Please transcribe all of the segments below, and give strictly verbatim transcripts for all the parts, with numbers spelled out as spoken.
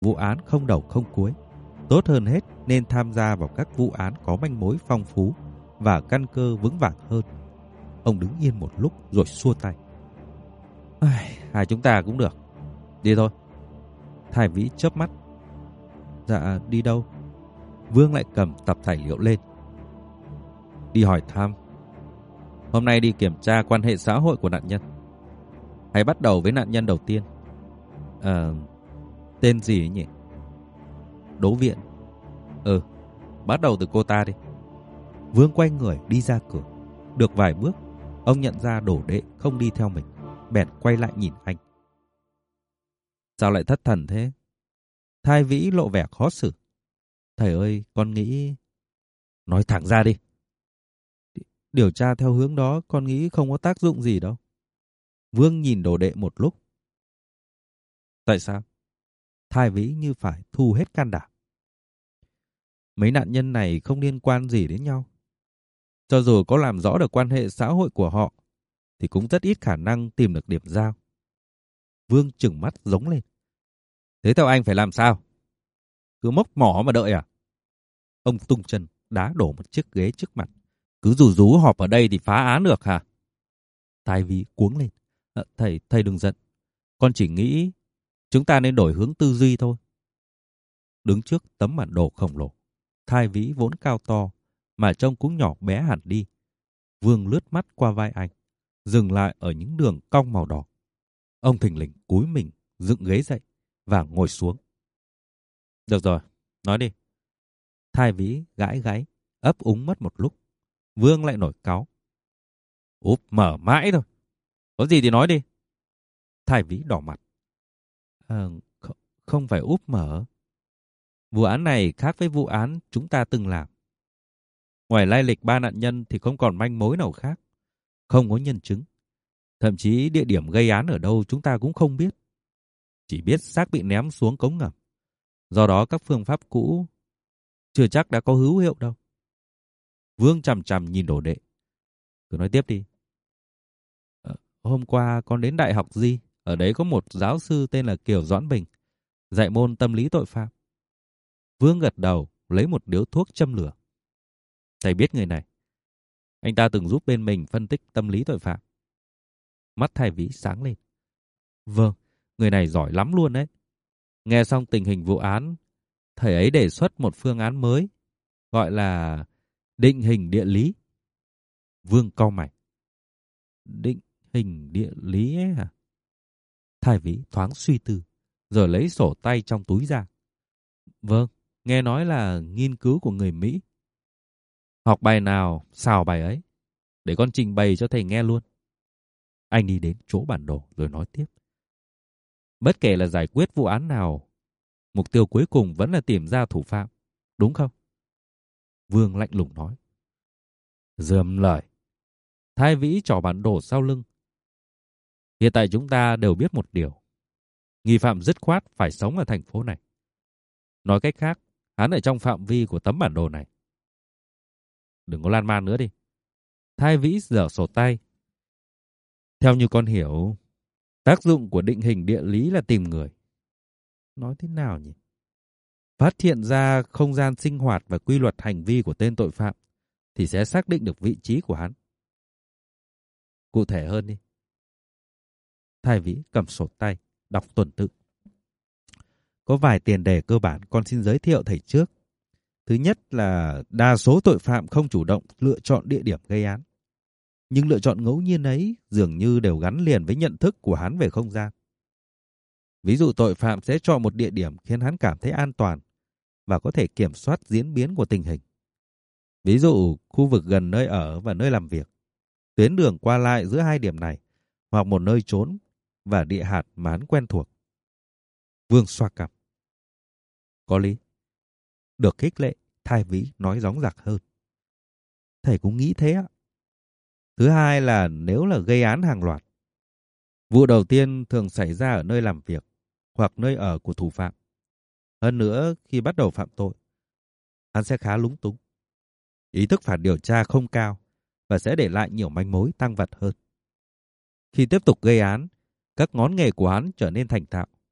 vụ án không đầu không cuối. Tốt hơn hết nên tham gia vào các vụ án có manh mối phong phú và căn cơ vững vàng hơn. Ông đứng yên một lúc rồi xua tay. Ai, hai chúng ta cũng được. Đi thôi. Thái Vĩ chớp mắt. Dạ, đi đâu? Vương lại cầm tập tài liệu lên. Đi hỏi thăm. Hôm nay đi kiểm tra quan hệ xã hội của nạn nhân. Hãy bắt đầu với nạn nhân đầu tiên. Ờ, tên gì ấy nhỉ? Đỗ Viện. Ừ, bắt đầu từ cô ta đi. Vương quay người đi ra cửa. Được vài bước, ông nhận ra Đỗ Đệ không đi theo mình, bèn quay lại nhìn anh. Sao lại thất thần thế? Thái Vĩ lộ vẻ khó xử. Thầy ơi, con nghĩ... Nói thẳng ra đi. Điều tra theo hướng đó con nghĩ không có tác dụng gì đâu. Vương nhìn Đỗ Đệ một lúc. Tại sao? Thái Vĩ như phải thu hết can đảm. Mấy nạn nhân này không liên quan gì đến nhau. Cho dù có làm rõ được quan hệ xã hội của họ, thì cũng rất ít khả năng tìm được điểm giao. Vương trừng mắt giống lên. Thế theo anh phải làm sao? Cứ móc mỏ mà đợi à? Ông tung chân đá đổ một chiếc ghế trước mặt. Cứ rủ rú họp ở đây thì phá án được hả? Thái Vĩ cuống lên. À, thầy, thầy đừng giận. Con chỉ nghĩ chúng ta nên đổi hướng tư duy thôi. Đứng trước tấm bản đồ khổng lồ, Thái Vĩ vốn cao to, mà trông cũng nhỏ bé hẳn đi. Vương lướt mắt qua vai anh, dừng lại ở những đường cong màu đỏ. Ông thình lình cúi mình, dựng ghế dậy và ngồi xuống. Được rồi, nói đi. Thái Vĩ gãi gáy, ấp úng mất một lúc. Vương lại nổi cáu. Úp mở mãi thôi. Có gì thì nói đi. Thái Vĩ đỏ mặt. À, không, không phải úp mở. Vụ án này khác với vụ án chúng ta từng làm. Ngoài lai lịch ba nạn nhân thì không còn manh mối nào khác. Không có nhân chứng. Thậm chí địa điểm gây án ở đâu chúng ta cũng không biết. Chỉ biết xác bị ném xuống cống ngầm. Do đó các phương pháp cũ chưa chắc đã có hữu hiệu đâu. Vương chằm chằm nhìn Đỗ Đệ. Cứ nói tiếp đi. Ờ, hôm qua con đến Đại học Di. Ở đấy có một giáo sư tên là Kiều Doãn Bình, dạy môn tâm lý tội phạm. Vương gật đầu, lấy một điếu thuốc châm lửa. Thầy biết người này. Anh ta từng giúp bên mình phân tích tâm lý tội phạm. Mắt Thái Vĩ sáng lên. Vâng, người này giỏi lắm luôn đấy. Nghe xong tình hình vụ án, thầy ấy đề xuất một phương án mới, gọi là định hình địa lý. Vương cau mày. Định hình địa lý ấy hả? Thái Vĩ thoáng suy tư, rồi lấy sổ tay trong túi ra. Vâng, nghe nói là nghiên cứu của người Mỹ. Học bài nào, xào bài ấy. Để con trình bày cho thầy nghe luôn. Anh đi đến chỗ bản đồ rồi nói tiếp. Bất kể là giải quyết vụ án nào, mục tiêu cuối cùng vẫn là tìm ra thủ phạm, đúng không? Vương lạnh lùng nói. Dườm lời. Thái Vĩ trỏ bản đồ sau lưng. Hiện tại chúng ta đều biết một điều. Nghi phạm dứt khoát phải sống ở thành phố này. Nói cách khác, hắn ở trong phạm vi của tấm bản đồ này. Đừng có lan man nữa đi. Thái Vĩ giở sổ tay. Theo như con hiểu, tác dụng của định hình địa lý là tìm người. Nói thế nào nhỉ? Phát hiện ra không gian sinh hoạt và quy luật hành vi của tên tội phạm thì sẽ xác định được vị trí của hắn. Cụ thể hơn đi. Thái Vĩ cầm sổ tay, đọc tuần tự. Có vài tiền đề cơ bản con xin giới thiệu thầy trước. Thứ nhất là đa số tội phạm không chủ động lựa chọn địa điểm gây án. Nhưng lựa chọn ngẫu nhiên ấy dường như đều gắn liền với nhận thức của hắn về không gian. Ví dụ tội phạm sẽ chọn một địa điểm khiến hắn cảm thấy an toàn và có thể kiểm soát diễn biến của tình hình. Ví dụ khu vực gần nơi ở và nơi làm việc, tuyến đường qua lại giữa hai điểm này, hoặc một nơi trốn và địa hạt mà hắn quen thuộc. Vương xoa cằm. Có lý. Được khích lệ, Thái Vĩ nói dõng dạc hơn. Thầy cũng nghĩ thế ạ. Thứ hai là nếu là gây án hàng loạt. Vụ đầu tiên thường xảy ra ở nơi làm việc hoặc nơi ở của thủ phạm. Hơn nữa, khi bắt đầu phạm tội, hắn sẽ khá lúng túng. Ý thức phản điều tra không cao và sẽ để lại nhiều manh mối tang vật hơn. Khi tiếp tục gây án, các ngón nghề của hắn trở nên thành thạo.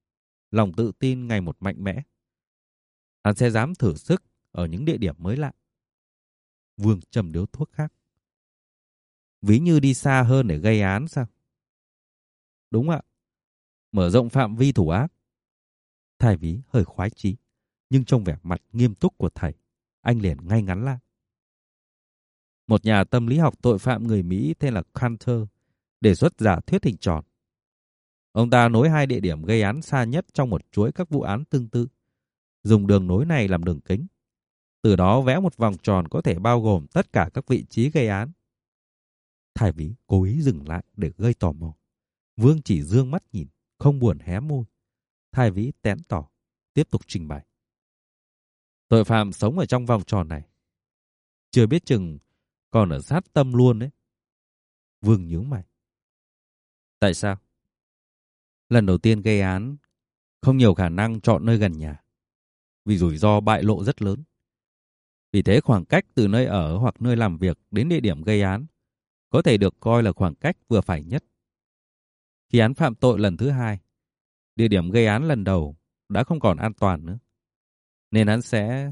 lòng tự tin ngày một mạnh mẽ. Hắn sẽ dám thử sức ở những địa điểm mới lạ. Vương châm điếu thuốc khác. Ví như đi xa hơn để gây án sao? Đúng ạ. Mở rộng phạm vi thủ ác. Thái Vĩ hơi khoái chí, nhưng trong vẻ mặt nghiêm túc của thầy, anh liền ngay ngắn lại. Một nhà tâm lý học tội phạm người Mỹ tên là Cantor đề xuất giả thuyết hình tròn. Ông ta nối hai địa điểm gây án xa nhất trong một chuỗi các vụ án tương tự, dùng đường nối này làm đường kính. Từ đó vẽ một vòng tròn có thể bao gồm tất cả các vị trí gây án. Thái Vĩ cố ý dừng lại để gây tò mò. Vương chỉ dương mắt nhìn, không buồn hé môi. Thái Vĩ tén tỏ, tiếp tục trình bày. Tội phạm sống ở trong vòng tròn này. Chưa biết chừng còn ở sát tâm luôn đấy. Vương nhíu mày. Tại sao? Lần đầu tiên gây án, không nhiều khả năng chọn nơi gần nhà, vì rủi ro bại lộ rất lớn. Vì thế khoảng cách từ nơi ở hoặc nơi làm việc đến địa điểm gây án có thể được coi là khoảng cách vừa phải nhất. Khi án phạm tội lần thứ hai, địa điểm gây án lần đầu đã không còn an toàn nữa, nên hắn sẽ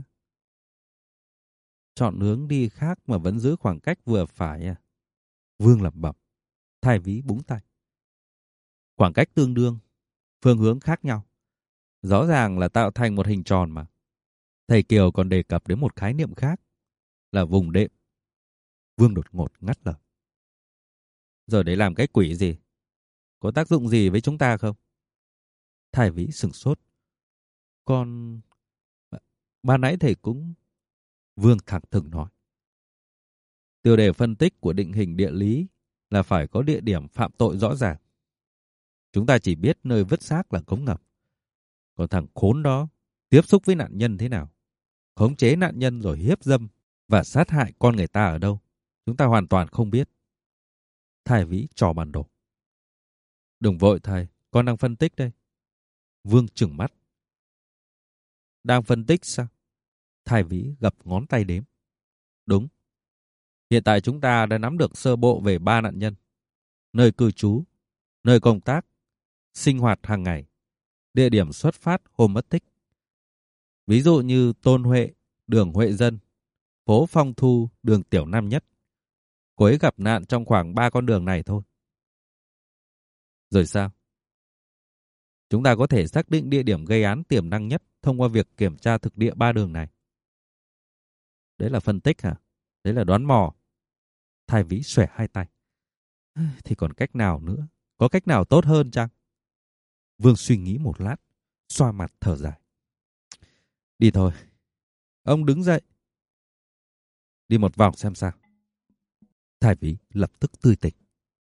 chọn hướng đi khác mà vẫn giữ khoảng cách vừa phải. À? Vương lẩm bẩm. Thái Vĩ búng tay. Khoảng cách tương đương, phương hướng khác nhau. Rõ ràng là tạo thành một hình tròn mà. Thầy Kiều còn đề cập đến một khái niệm khác, là vùng đệm. Vương đột ngột ngắt lời. Rồi để làm cái quỷ gì? Có tác dụng gì với chúng ta không? Thái Vĩ sửng sốt. Con... Ban nãy thầy cũng... Vương thẳng thừng nói. Tiêu đề phân tích của định hình địa lý là phải có địa điểm phạm tội rõ ràng. Chúng ta chỉ biết nơi vứt xác là cống ngầm. Còn thằng khốn đó tiếp xúc với nạn nhân thế nào, khống chế nạn nhân rồi hiếp dâm và sát hại con người ta ở đâu, chúng ta hoàn toàn không biết. Thái Vĩ trò bản đồ. Đừng vội thầy, con đang phân tích đây. Vương trừng mắt. Đang phân tích sao? Thái Vĩ gập ngón tay đếm. Đúng. Hiện tại chúng ta đã nắm được sơ bộ về ba nạn nhân. Nơi cư trú, nơi công tác, sinh hoạt hàng ngày, địa điểm xuất phát hôm mất tích. Ví dụ như Tôn Huệ, đường Huệ Dân, phố Phong Thu, đường Tiểu Nam Nhất. Cô ấy gặp nạn trong khoảng ba con đường này thôi. Rồi sao? Chúng ta có thể xác định địa điểm gây án tiềm năng nhất thông qua việc kiểm tra thực địa ba đường này. Đấy là phân tích hả? Đấy là đoán mò. Thái Vĩ xòe hai tay. Thì còn cách nào nữa? Có cách nào tốt hơn chăng? Vương suy nghĩ một lát, xoa mặt thở dài. Đi thôi. Ông đứng dậy. Đi một vòng xem sao. Thái Vĩ lập tức tươi tỉnh.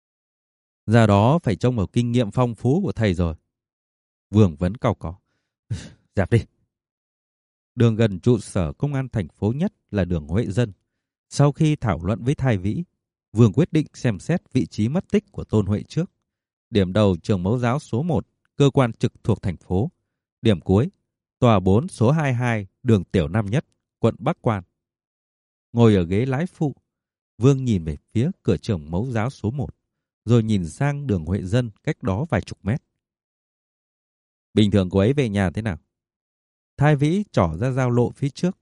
Ra đó phải trông vào kinh nghiệm phong phú của thầy rồi. Vương vẫn cau có. Dẹp đi. Đường gần trụ sở công an thành phố nhất là đường Huệ Dân. Sau khi thảo luận với Thái Vĩ, Vương quyết định xem xét vị trí mất tích của Tôn Huệ trước. Điểm đầu trường mẫu giáo số một, cơ quan trực thuộc thành phố. Điểm cuối, tòa bốn số hai mươi hai, đường Tiểu Nam Nhất, quận Bắc Quan. Ngồi ở ghế lái phụ, Vương nhìn về phía cửa trường mẫu giáo số một, rồi nhìn sang đường Huệ Dân cách đó vài chục mét. Bình thường cô ấy về nhà thế nào? Thái Vĩ trỏ ra giao lộ phía trước.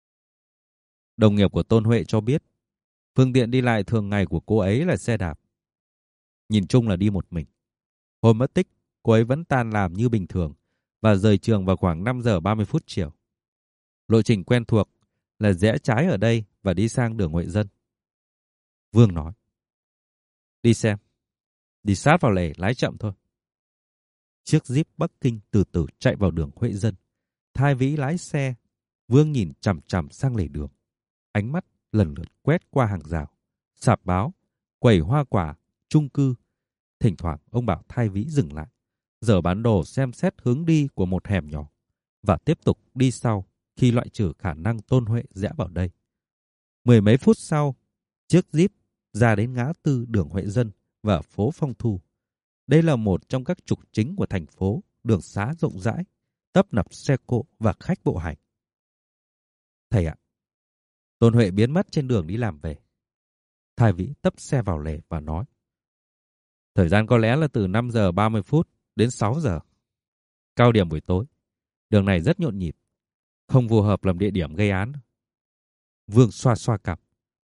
Đồng nghiệp của Tôn Huệ cho biết, phương tiện đi lại thường ngày của cô ấy là xe đạp. Nhìn chung là đi một mình. Hôm mất tích, cô ấy vẫn tan làm như bình thường và rời trường vào khoảng năm giờ ba mươi phút chiều. Lộ trình quen thuộc là rẽ trái ở đây và đi sang đường Huệ Dân. Vương nói. Đi xem. Đi sát vào lề, lái chậm thôi. Chiếc Jeep Bắc Kinh từ từ chạy vào đường Huệ Dân. Thái Vĩ lái xe. Vương nhìn chằm chằm sang lề đường. Ánh mắt lần lượt quét qua hàng rào, sạp báo, quầy hoa quả, chung cư. Thỉnh thoảng ông bảo Thái Vĩ dừng lại, dở bản đồ xem xét hướng đi của một hẻm nhỏ và tiếp tục đi sau khi loại trừ khả năng Tôn Huệ rẽ vào đây. Mười mấy phút sau, chiếc Jeep ra đến ngã tư đường Huệ Dân và phố Phong Thu. Đây là một trong các trục chính của thành phố, đường xá rộng rãi, tấp nập xe cộ và khách bộ hành. Thầy ạ, Tôn Huệ biến mất trên đường đi làm về. Thái Vĩ tấp xe vào lề và nói. Thời gian có lẽ là từ năm giờ ba mươi phút đến sáu giờ. Cao điểm buổi tối, đường này rất nhộn nhịp, không phù hợp làm địa điểm gây án. Vương xoa xoa cằm.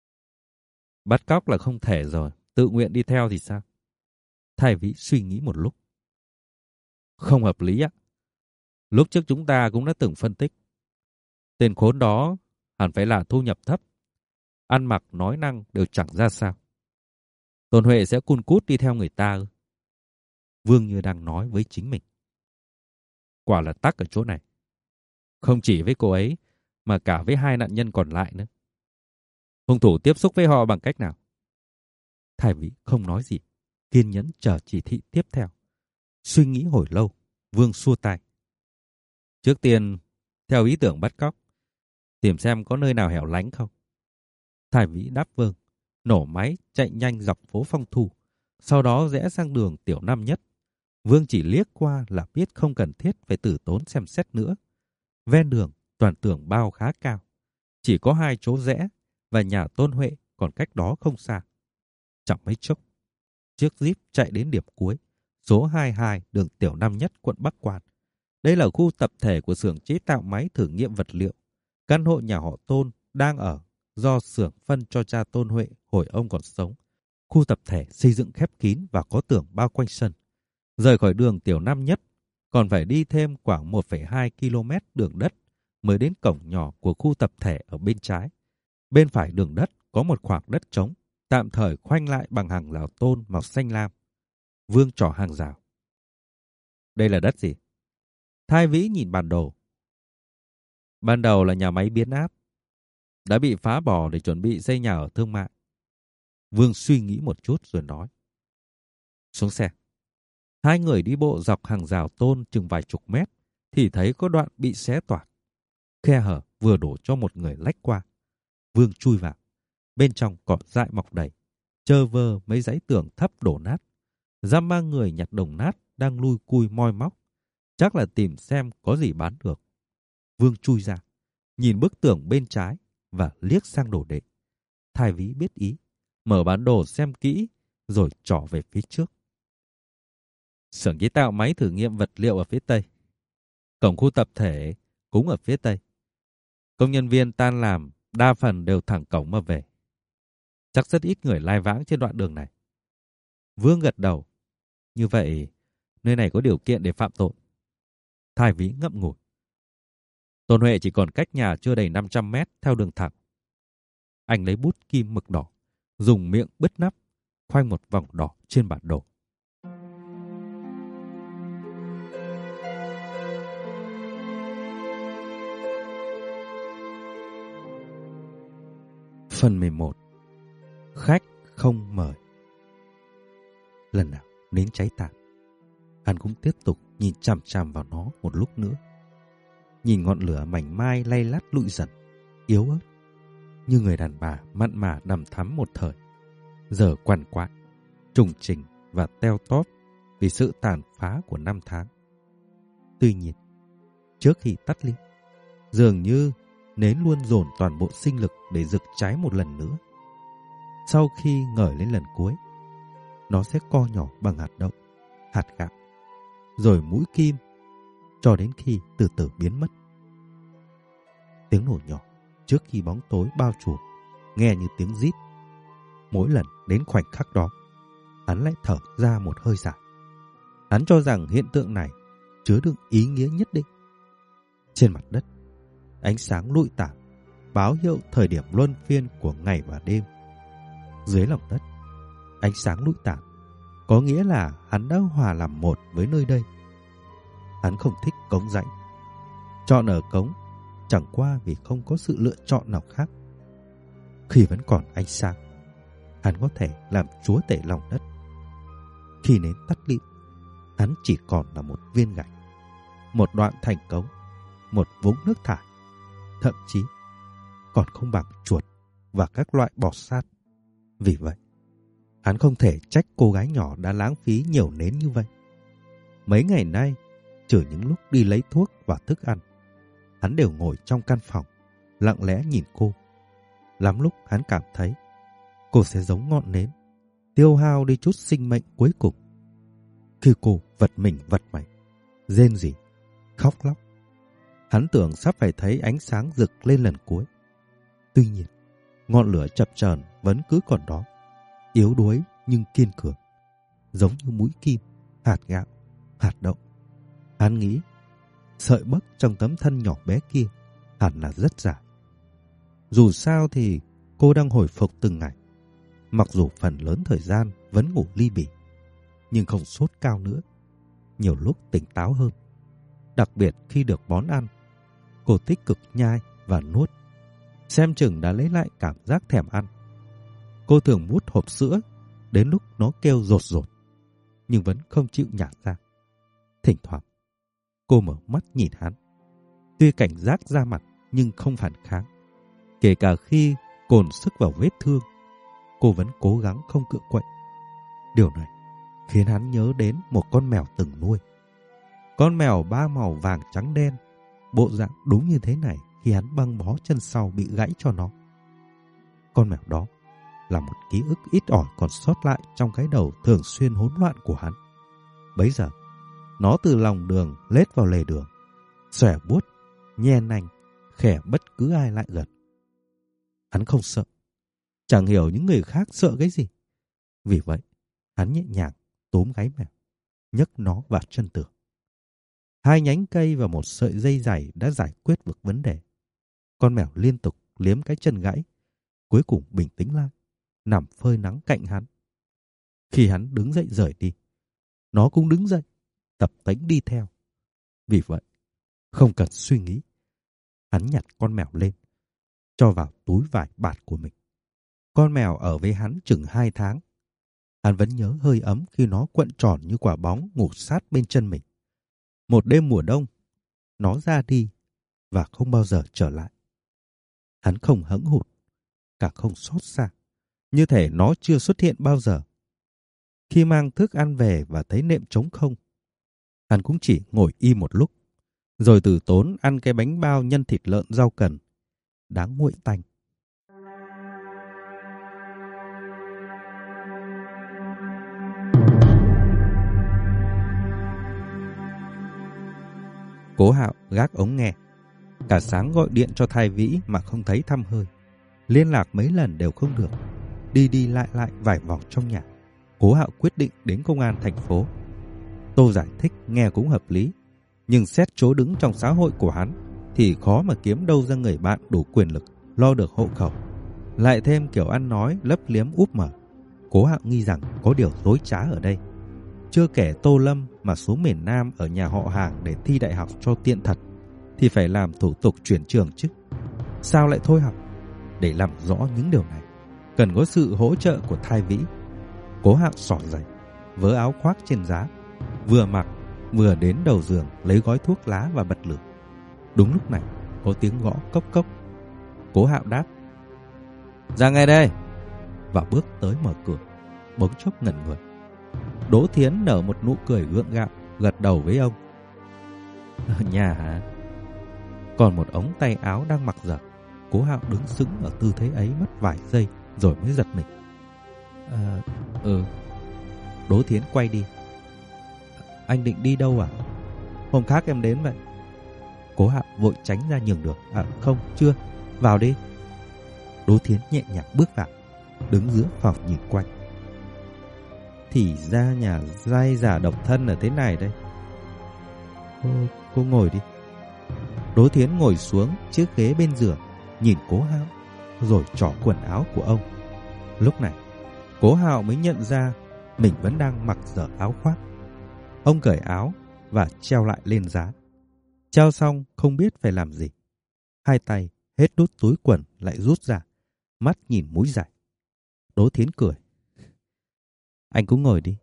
Bắt cóc là không thể rồi, tự nguyện đi theo thì sao? Thái Vĩ suy nghĩ một lúc. Không hợp lý ạ. Lúc trước chúng ta cũng đã từng phân tích. Tên khốn đó hẳn phải là thu nhập thấp, ăn mặc nói năng đều chẳng ra sao. Tôn Huệ sẽ cun cút đi theo người ta ư? Vương như đang nói với chính mình. Quả là tắc ở chỗ này. Không chỉ với cô ấy, mà cả với hai nạn nhân còn lại nữa. Hung thủ tiếp xúc với họ bằng cách nào? Thái Vĩ không nói gì, kiên nhẫn chờ chỉ thị tiếp theo. Suy nghĩ hồi lâu, Vương xua tay. Trước tiên, theo ý tưởng bắt cóc, tìm xem có nơi nào hẻo lánh không. Thái Vĩ đáp vâng, nổ máy chạy nhanh dọc phố Phong Thu, sau đó rẽ sang đường Tiểu Nam Nhất. Vương chỉ liếc qua là biết không cần thiết phải tử tốn xem xét nữa. Ven đường toàn tường bao khá cao, chỉ có hai chỗ rẽ và nhà Tôn Huệ còn cách đó không xa. Chẳng mấy chốc, chiếc Jeep chạy đến điểm cuối, số hai mươi hai đường Tiểu Nam Nhất, quận Bắc Quan. Đây là khu tập thể của xưởng chế tạo máy thử nghiệm vật liệu. Căn hộ nhà họ Tôn đang ở do xưởng phân cho cha Tôn Huệ hồi ông còn sống. Khu tập thể xây dựng khép kín và có tường bao quanh sân. Rời khỏi đường Tiểu Nam Nhất, còn phải đi thêm khoảng một phẩy hai ki lô mét đường đất mới đến cổng nhỏ của khu tập thể ở bên trái. Bên phải đường đất có một khoảng đất trống, tạm thời khoanh lại bằng hàng rào tôn màu xanh lam. Vương trỏ hàng rào. Đây là đất gì? Thái Vĩ nhìn bản đồ. Ban đầu là nhà máy biến áp, đã bị phá bỏ để chuẩn bị xây nhà ở thương mại. Vương suy nghĩ một chút rồi nói. Xuống xe. Hai người đi bộ dọc hàng rào tôn chừng vài chục mét thì thấy có đoạn bị xé toạc. Khe hở vừa đổ cho một người lách qua. Vương chui vào. Bên trong cỏ dại mọc đầy, trơ vơ mấy dãy tường thấp đổ nát. Dăm ba người nhặt đồng nát đang lui cui moi móc. Chắc là tìm xem có gì bán được. Vương chui ra, nhìn bức tường bên trái và liếc sang đồ đệ. Thái Vĩ biết ý, mở bản đồ xem kỹ rồi trỏ về phía trước. Xưởng chế tạo máy thử nghiệm vật liệu ở phía tây. Cổng khu tập thể cũng ở phía tây. Công nhân viên tan làm đa phần đều thẳng cổng mà về. Chắc rất ít người lai vãng trên đoạn đường này. Vương gật đầu. Như vậy, nơi này có điều kiện để phạm tội. Thái Vĩ ngậm ngùi. Tôn Huệ chỉ còn cách nhà chưa đầy năm trăm mét theo đường thẳng. Anh lấy bút kim mực đỏ, dùng miệng bứt nắp, khoanh một vòng đỏ trên bản đồ. Phần mười một. Khách không mời. Lần nào nến cháy tàn, hắn cũng tiếp tục nhìn chằm chằm vào nó một lúc nữa. Nhìn ngọn lửa mảnh mai lay lắt lụi dần, yếu ớt, như người đàn bà mặn mà đằm thắm một thời, giờ quằn quại, trùng trình và teo tóp vì sự tàn phá của năm tháng. Tuy nhiên, trước khi tắt ly, dường như nến luôn dồn toàn bộ sinh lực để rực cháy một lần nữa. Sau khi ngời lên lần cuối, nó sẽ co nhỏ bằng hạt đậu, hạt gạo, rồi mũi kim, cho đến khi từ từ biến mất. Tiếng nổ nhỏ trước khi bóng tối bao trùm nghe như tiếng rít. Mỗi lần đến khoảnh khắc đó, hắn lại thở ra một hơi dài. Hắn cho rằng hiện tượng này chứa đựng ý nghĩa nhất định. Trên mặt đất, ánh sáng lụi tàn báo hiệu thời điểm luân phiên của ngày và đêm. Dưới lòng đất, ánh sáng lụi tàn có nghĩa là hắn đã hòa làm một với nơi đây. Hắn không thích cống rãnh. Chọn ở cống chẳng qua vì không có sự lựa chọn nào khác. Khi vẫn còn ánh sáng, hắn có thể làm chúa tể lòng đất. Khi nến tắt lịm, hắn chỉ còn là một viên gạch, một đoạn thành cống, một vũng nước thải, thậm chí còn không bằng chuột và các loại bò sát. Vì vậy, hắn không thể trách cô gái nhỏ đã lãng phí nhiều nến như vậy. Mấy ngày nay, trừ những lúc đi lấy thuốc và thức ăn, hắn đều ngồi trong căn phòng, lặng lẽ nhìn cô. Lắm lúc hắn cảm thấy cô sẽ giống ngọn nến, tiêu hao đi chút sinh mệnh cuối cùng. Khi cô vật mình vật mày, rên rỉ khóc lóc. Hắn tưởng sắp phải thấy ánh sáng rực lên lần cuối. Tuy nhiên, ngọn lửa chập chờn vẫn cứ còn đó, yếu đuối nhưng kiên cường, giống như mũi kim, hạt gạo, hạt đậu. Hắn nghĩ, sợi bấc trong tấm thân nhỏ bé kia hẳn là rất dài. Dù sao thì cô đang hồi phục từng ngày, mặc dù phần lớn thời gian vẫn ngủ li bì, nhưng không sốt cao nữa, nhiều lúc tỉnh táo hơn. Đặc biệt khi được món ăn, cô tích cực nhai và nuốt, xem chừng đã lấy lại cảm giác thèm ăn. Cô thường mút hộp sữa đến lúc nó kêu rột rột, nhưng vẫn không chịu nhả ra. Thỉnh thoảng, cô mở mắt nhìn hắn. Tuy cảnh giác ra mặt nhưng không phản kháng. Kể cả khi cồn sức vào vết thương, cô vẫn cố gắng không cựa quậy. Điều này khiến hắn nhớ đến một con mèo từng nuôi. Con mèo ba màu vàng trắng đen, bộ dạng đúng như thế này khi hắn băng bó chân sau bị gãy cho nó. Con mèo đó là một ký ức ít ỏi còn sót lại trong cái đầu thường xuyên hỗn loạn của hắn. Bấy giờ, nó từ lòng đường lết vào lề đường, xòe buốt, nhe nanh, khẽ bất cứ ai lại gần. Hắn không sợ, chẳng hiểu những người khác sợ cái gì. Vì vậy, hắn nhẹ nhàng túm gáy mèo, nhấc nó vào chân tường. Hai nhánh cây và một sợi dây dày đã giải quyết được vấn đề. Con mèo liên tục liếm cái chân gãy, cuối cùng bình tĩnh lại, nằm phơi nắng cạnh hắn. Khi hắn đứng dậy rời đi, nó cũng đứng dậy, tập tễnh đi theo. Vì vậy, không cần suy nghĩ, hắn nhặt con mèo lên, cho vào túi vải bạt của mình. Con mèo ở với hắn chừng hai tháng. Hắn vẫn nhớ hơi ấm khi nó cuộn tròn như quả bóng ngủ sát bên chân mình. Một đêm mùa đông, nó ra đi và không bao giờ trở lại. Hắn không hững hụt, càng không xót xa, như thể nó chưa xuất hiện bao giờ. Khi mang thức ăn về và thấy nệm trống không, hắn cũng chỉ ngồi im một lúc, rồi từ tốn ăn cái bánh bao nhân thịt lợn rau cần, đáng nguội tanh. Cố Hạo gác ống nghe. Cả sáng gọi điện cho Thái Vĩ mà không thấy tăm hơi. Liên lạc mấy lần đều không được. Đi đi lại lại vài vòng trong nhà. Cố Hạo quyết định đến công an thành phố. Tô giải thích nghe cũng hợp lý, nhưng xét chỗ đứng trong xã hội của hắn thì khó mà kiếm đâu ra người bạn đủ quyền lực lo được hộ khẩu. Lại thêm kiểu ăn nói lấp liếm úp mở. Cố Hạo nghi rằng có điều dối trá ở đây. Chưa kể Tô Lâm mà xuống miền Nam ở nhà họ hàng để thi đại học cho tiện thật thì phải làm thủ tục chuyển trường chứ. Sao lại thôi học? Để làm rõ những điều này, cần có sự hỗ trợ của Thái Vĩ. Cố Hạo xỏ giày, vớ áo khoác trên giá, vừa mặc vừa đến đầu giường lấy gói thuốc lá và bật lửa. Đúng lúc này có tiếng gõ cốc cốc. Cố Hạo đáp: "Ra ngay đây." Và bước tới mở cửa, bỗng chốc ngẩn người. Đỗ Thiến nở một nụ cười gượng gạo, gật đầu với ông. "Ở nhà hả?" Còn một ống tay áo đang mặc dở. Cố Hạo đứng sững ở tư thế ấy mất vài giây rồi mới giật mình. À, ừ. Đỗ Thiến quay đi. "Anh định đi đâu à? Hôm khác em đến vậy." Cố Hạo vội tránh ra nhường đường. "À không, chưa, vào đi." Đỗ Thiến nhẹ nhàng bước vào, đứng giữa phòng nhìn quanh. Thì ra nhà giai giả độc thân ở thế này đây. Cô, cô ngồi đi. Đỗ Thiến ngồi xuống chiếc ghế bên giường, nhìn Cố Hạo, rồi trỏ quần áo của ông. Lúc này, Cố Hạo mới nhận ra mình vẫn đang mặc dở áo khoác. Ông cởi áo và treo lại lên giá. Treo xong không biết phải làm gì. Hai tay hết đút túi quần lại rút ra, mắt nhìn mũi dài. Đỗ Thiến cười. "Anh cũng ngồi đi."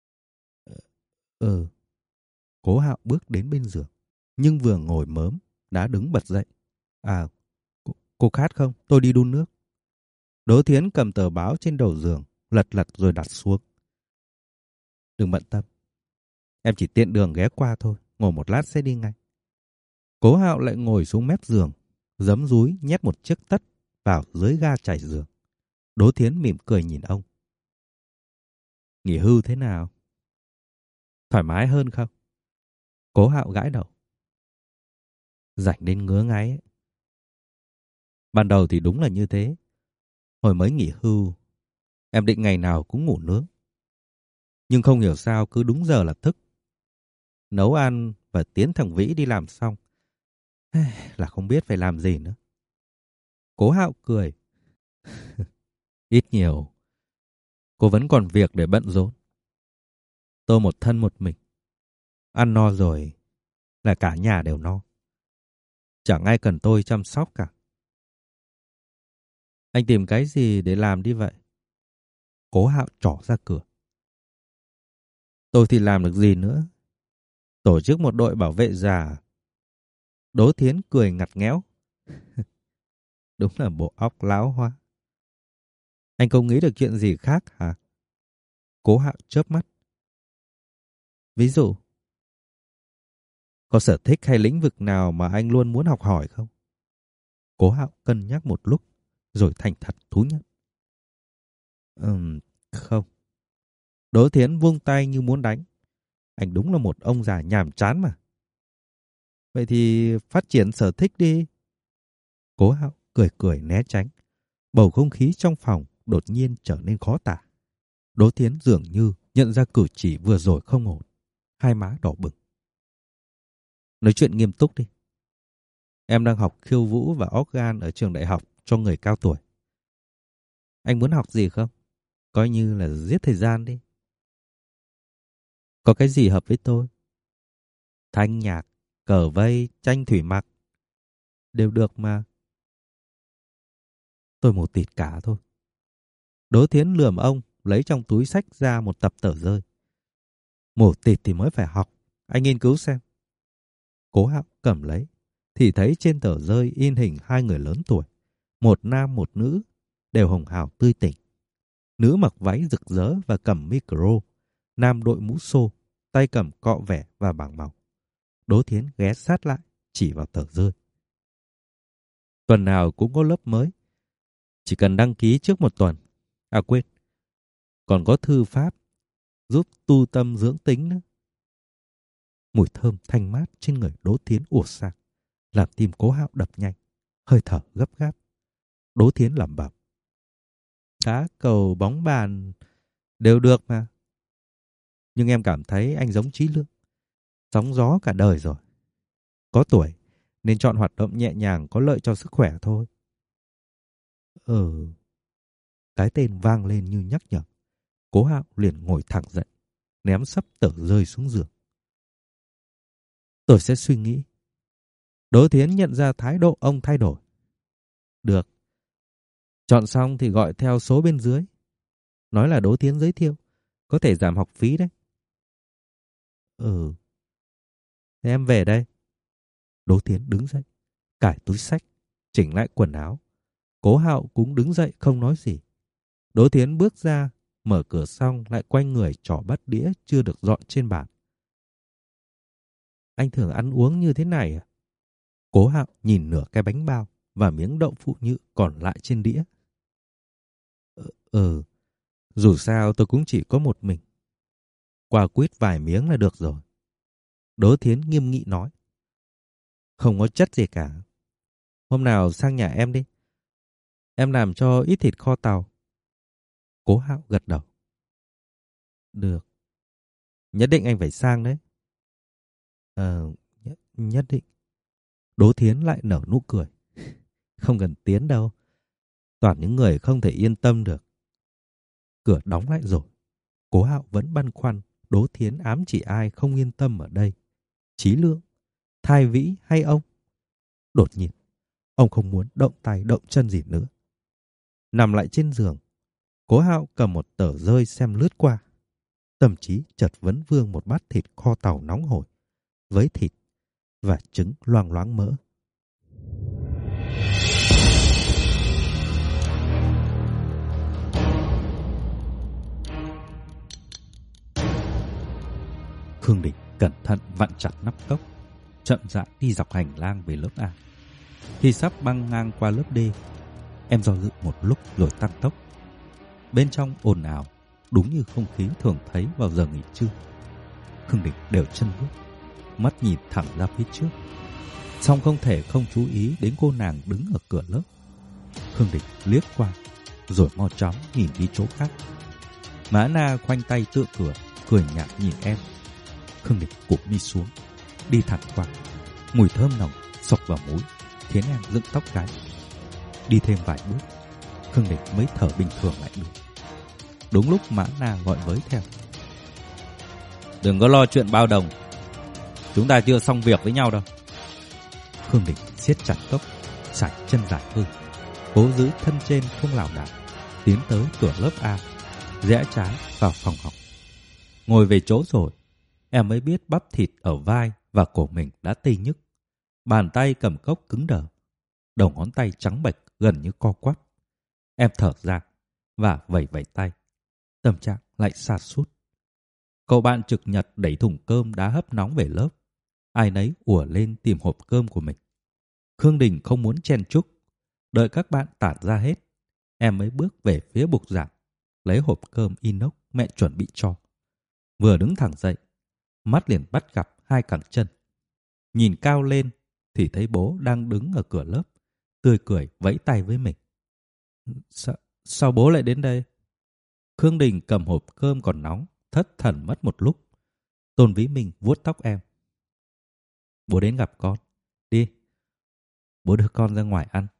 Ừ. Cố Hạo bước đến bên giường, nhưng vừa ngồi mớm đã đứng bật dậy. "À, cô, cô khát không? Tôi đi đun nước." Đỗ Thiến cầm tờ báo trên đầu giường, lật lật rồi đặt xuống. "Đừng bận tâm. Em chỉ tiện đường ghé qua thôi, ngồi một lát sẽ đi ngay." Cố Hạo lại ngồi xuống mép giường, giấm dúi nhét một chiếc tất vào dưới ga trải giường. Đỗ Thiến mỉm cười nhìn ông. "Nghỉ hưu thế nào? Thoải mái hơn không?" Cố Hạo gãi đầu. Rảnh đến ngứa ngáy ấy. Ban đầu thì đúng là như thế. Hồi mới nghỉ hưu, em định ngày nào cũng ngủ nướng. Nhưng không hiểu sao cứ đúng giờ là thức. Nấu ăn và tiến thằng Vĩ đi làm xong là không biết phải làm gì nữa. Cố Hạo cười. Ít nhiều, cô vẫn còn việc để bận rộn. Tôi một thân một mình. Ăn no rồi là cả nhà đều no. Chẳng ai cần tôi chăm sóc cả. Anh tìm cái gì để làm đi vậy? Cố Hạo trỏ ra cửa. Tôi thì làm được gì nữa? Tổ chức một đội bảo vệ già. Đỗ Thiến cười ngặt nghẽo. Đúng là bộ óc lão hoa. Anh không nghĩ được chuyện gì khác hả? Cố Hạo chớp mắt. Ví dụ, có sở thích hay lĩnh vực nào mà anh luôn muốn học hỏi không? Cố Hạo cân nhắc một lúc, rồi thành thật thú nhận. Ừm, không. Đỗ Thiến vung tay như muốn đánh. Anh đúng là một ông già nhàm chán mà. Vậy thì phát triển sở thích đi. Cố Hạo cười cười né tránh. Bầu không khí trong phòng đột nhiên trở nên khó tả. Đỗ Thiến dường như nhận ra cử chỉ vừa rồi không ổn. Hai má đỏ bừng. Nói chuyện nghiêm túc đi. Em đang học khiêu vũ và organ ở trường đại học cho người cao tuổi. Anh muốn học gì không? Coi như là giết thời gian đi. Có cái gì hợp với tôi? Thanh nhạc, cờ vây, tranh thủy mặc. Đều được mà. Tôi một tịt cả thôi. Đỗ Thiến lườm ông, lấy trong túi xách ra một tập tờ rơi. Một tịt thì mới phải học. Anh nghiên cứu xem. Cố Hạo cầm lấy, thì thấy trên tờ rơi in hình hai người lớn tuổi. Một nam một nữ, đều hồng hào tươi tỉnh. Nữ mặc váy rực rỡ và cầm micro. Nam đội mũ xô, tay cầm cọ vẽ và bảng màu. Đỗ Thiến ghé sát lại, chỉ vào tờ rơi. Tuần nào cũng có lớp mới. Chỉ cần đăng ký trước một tuần. À quên, còn có thư pháp, giúp tu tâm dưỡng tính nữa. Mùi thơm thanh mát trên người Đỗ Thiến ùa sang, làm tim Cố Hạo đập nhanh, hơi thở gấp gáp. Đỗ Thiến lẩm bẩm. Đá cầu bóng bàn đều được mà. Nhưng em cảm thấy anh giống Chí Lương. Sóng gió cả đời rồi. Có tuổi nên chọn hoạt động nhẹ nhàng có lợi cho sức khỏe thôi. Ừ. Cái tên vang lên như nhắc nhở. Cố Hạo liền ngồi thẳng dậy, ném sấp tờ rơi xuống giường. Tôi sẽ suy nghĩ. Đỗ Thiến nhận ra thái độ ông thay đổi. Được. Chọn xong thì gọi theo số bên dưới. Nói là Đỗ Thiến giới thiệu. Có thể giảm học phí đấy. Ừ. Thế em về đây. Đỗ Thiến đứng dậy, cải túi xách, chỉnh lại quần áo. Cố Hạo cũng đứng dậy không nói gì. Đỗ Thiến bước ra, mở cửa xong lại quay người trỏ bát đĩa chưa được dọn trên bàn. Anh thường ăn uống như thế này à? Cố Hạo nhìn nửa cái bánh bao và miếng đậu phụ nhự còn lại trên đĩa. Ừ, ừ, dù sao tôi cũng chỉ có một mình. Qua quýt vài miếng là được rồi. Đỗ Thiến nghiêm nghị nói. Không có chất gì cả. Hôm nào sang nhà em đi. Em làm cho ít thịt kho tàu. Cố Hạo gật đầu. Được. Nhất định anh phải sang đấy. Ờ, nhất, nhất định. Đỗ Thiến lại nở nụ cười. Không cần tiến đâu. Toàn những người không thể yên tâm được. Cửa đóng lại rồi. Cố Hạo vẫn băn khoăn Đỗ Thiến ám chỉ ai không yên tâm ở đây. Chí Lương, Thái Vĩ hay ông? Đột nhiên, ông không muốn động tay động chân gì nữa. Nằm lại trên giường, Cố Hạo cầm một tờ rơi xem lướt qua. Tâm trí chợt vấn vương một bát thịt kho tàu nóng hổi với thịt và trứng loang loáng mỡ. Khương Đình cẩn thận vặn chặt nắp cốc, chậm rãi đi dọc hành lang về lớp A. Khi sắp băng ngang qua lớp D, em do dự một lúc rồi tăng tốc. Bên trong ồn ào, đúng như không khí thường thấy vào giờ nghỉ trưa. Khương Đình đều chân bước, mắt nhìn thẳng ra phía trước. Song không thể không chú ý đến cô nàng đứng ở cửa lớp. Khương Đình liếc qua, rồi mau chóng nhìn đi chỗ khác. Mã Na khoanh tay tựa cửa, cười nhạt nhìn em. Khương Đình cụp mi xuống, đi thẳng qua. Mùi thơm nồng xộc vào mũi, khiến em dựng tóc gáy. Đi thêm vài bước, Khương Đình mới thở bình thường lại được. Đúng lúc Mã Na gọi với theo. Đừng có lo chuyện bao đồng, chúng ta chưa xong việc với nhau đâu. Khương Đình siết chặt tóc, sải chân dài hơn, cố giữ thân trên không lảo đảo, tiến tới cửa lớp A, rẽ trái vào phòng học. Ngồi về chỗ rồi, em mới biết bắp thịt ở vai và cổ mình đã tê nhức. Bàn tay cầm cốc cứng đờ, đầu ngón tay trắng bệch gần như co quắp. Em thở ra và vẩy vẩy tay, tâm trạng lại sa sút. Cậu bạn trực nhật đẩy thùng cơm đã hấp nóng về lớp. Ai nấy ùa lên tìm hộp cơm của mình. Khương Đình không muốn chen chúc, đợi các bạn tản ra hết, em mới bước về phía bục giảng, lấy hộp cơm inox mẹ chuẩn bị cho. Vừa đứng thẳng dậy, mắt liền bắt gặp hai cẳng chân. Nhìn cao lên thì thấy bố đang đứng ở cửa lớp, tươi cười vẫy tay với mình. Sao, sao bố lại đến đây? Khương Đình cầm hộp cơm còn nóng, thất thần mất một lúc. Tôn Vĩ Minh vuốt tóc em. Bố đến gặp con. Đi, bố đưa con ra ngoài ăn.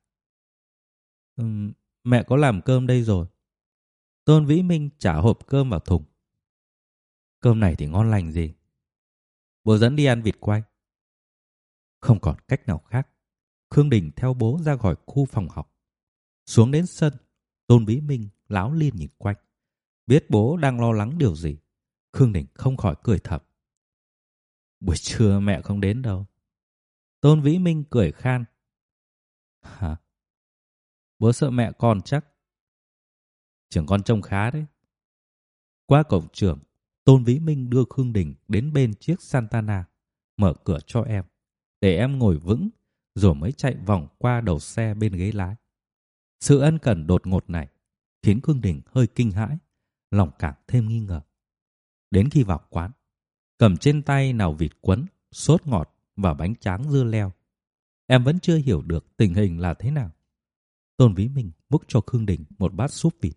Ừm, mẹ có làm cơm đây rồi. Tôn Vĩ Minh trả hộp cơm vào thùng. Cơm này thì ngon lành gì. Bố dẫn đi ăn vịt quay. Không còn cách nào khác, Khương Đình theo bố ra khỏi khu phòng học. Xuống đến sân, Tôn Vĩ Minh láo liên nhìn quanh. Biết bố đang lo lắng điều gì, Khương Đình không khỏi cười thầm. Buổi trưa mẹ không đến đâu. Tôn Vĩ Minh cười khan. Hả? Bố sợ mẹ con chắc. Trưởng con trông khá đấy. Qua cổng trường, Tôn Vĩ Minh đưa Khương Đình đến bên chiếc Santana, mở cửa cho em, để em ngồi vững, rồi mới chạy vòng qua đầu xe bên ghế lái. Sự ân cần đột ngột này khiến Khương Đình hơi kinh hãi, lòng càng thêm nghi ngờ. Đến khi vào quán, cầm trên tay nào vịt quấn, sốt ngọt và bánh tráng dưa leo, em vẫn chưa hiểu được tình hình là thế nào. Tôn Vĩ Minh múc cho Khương Đình một bát súp vịt.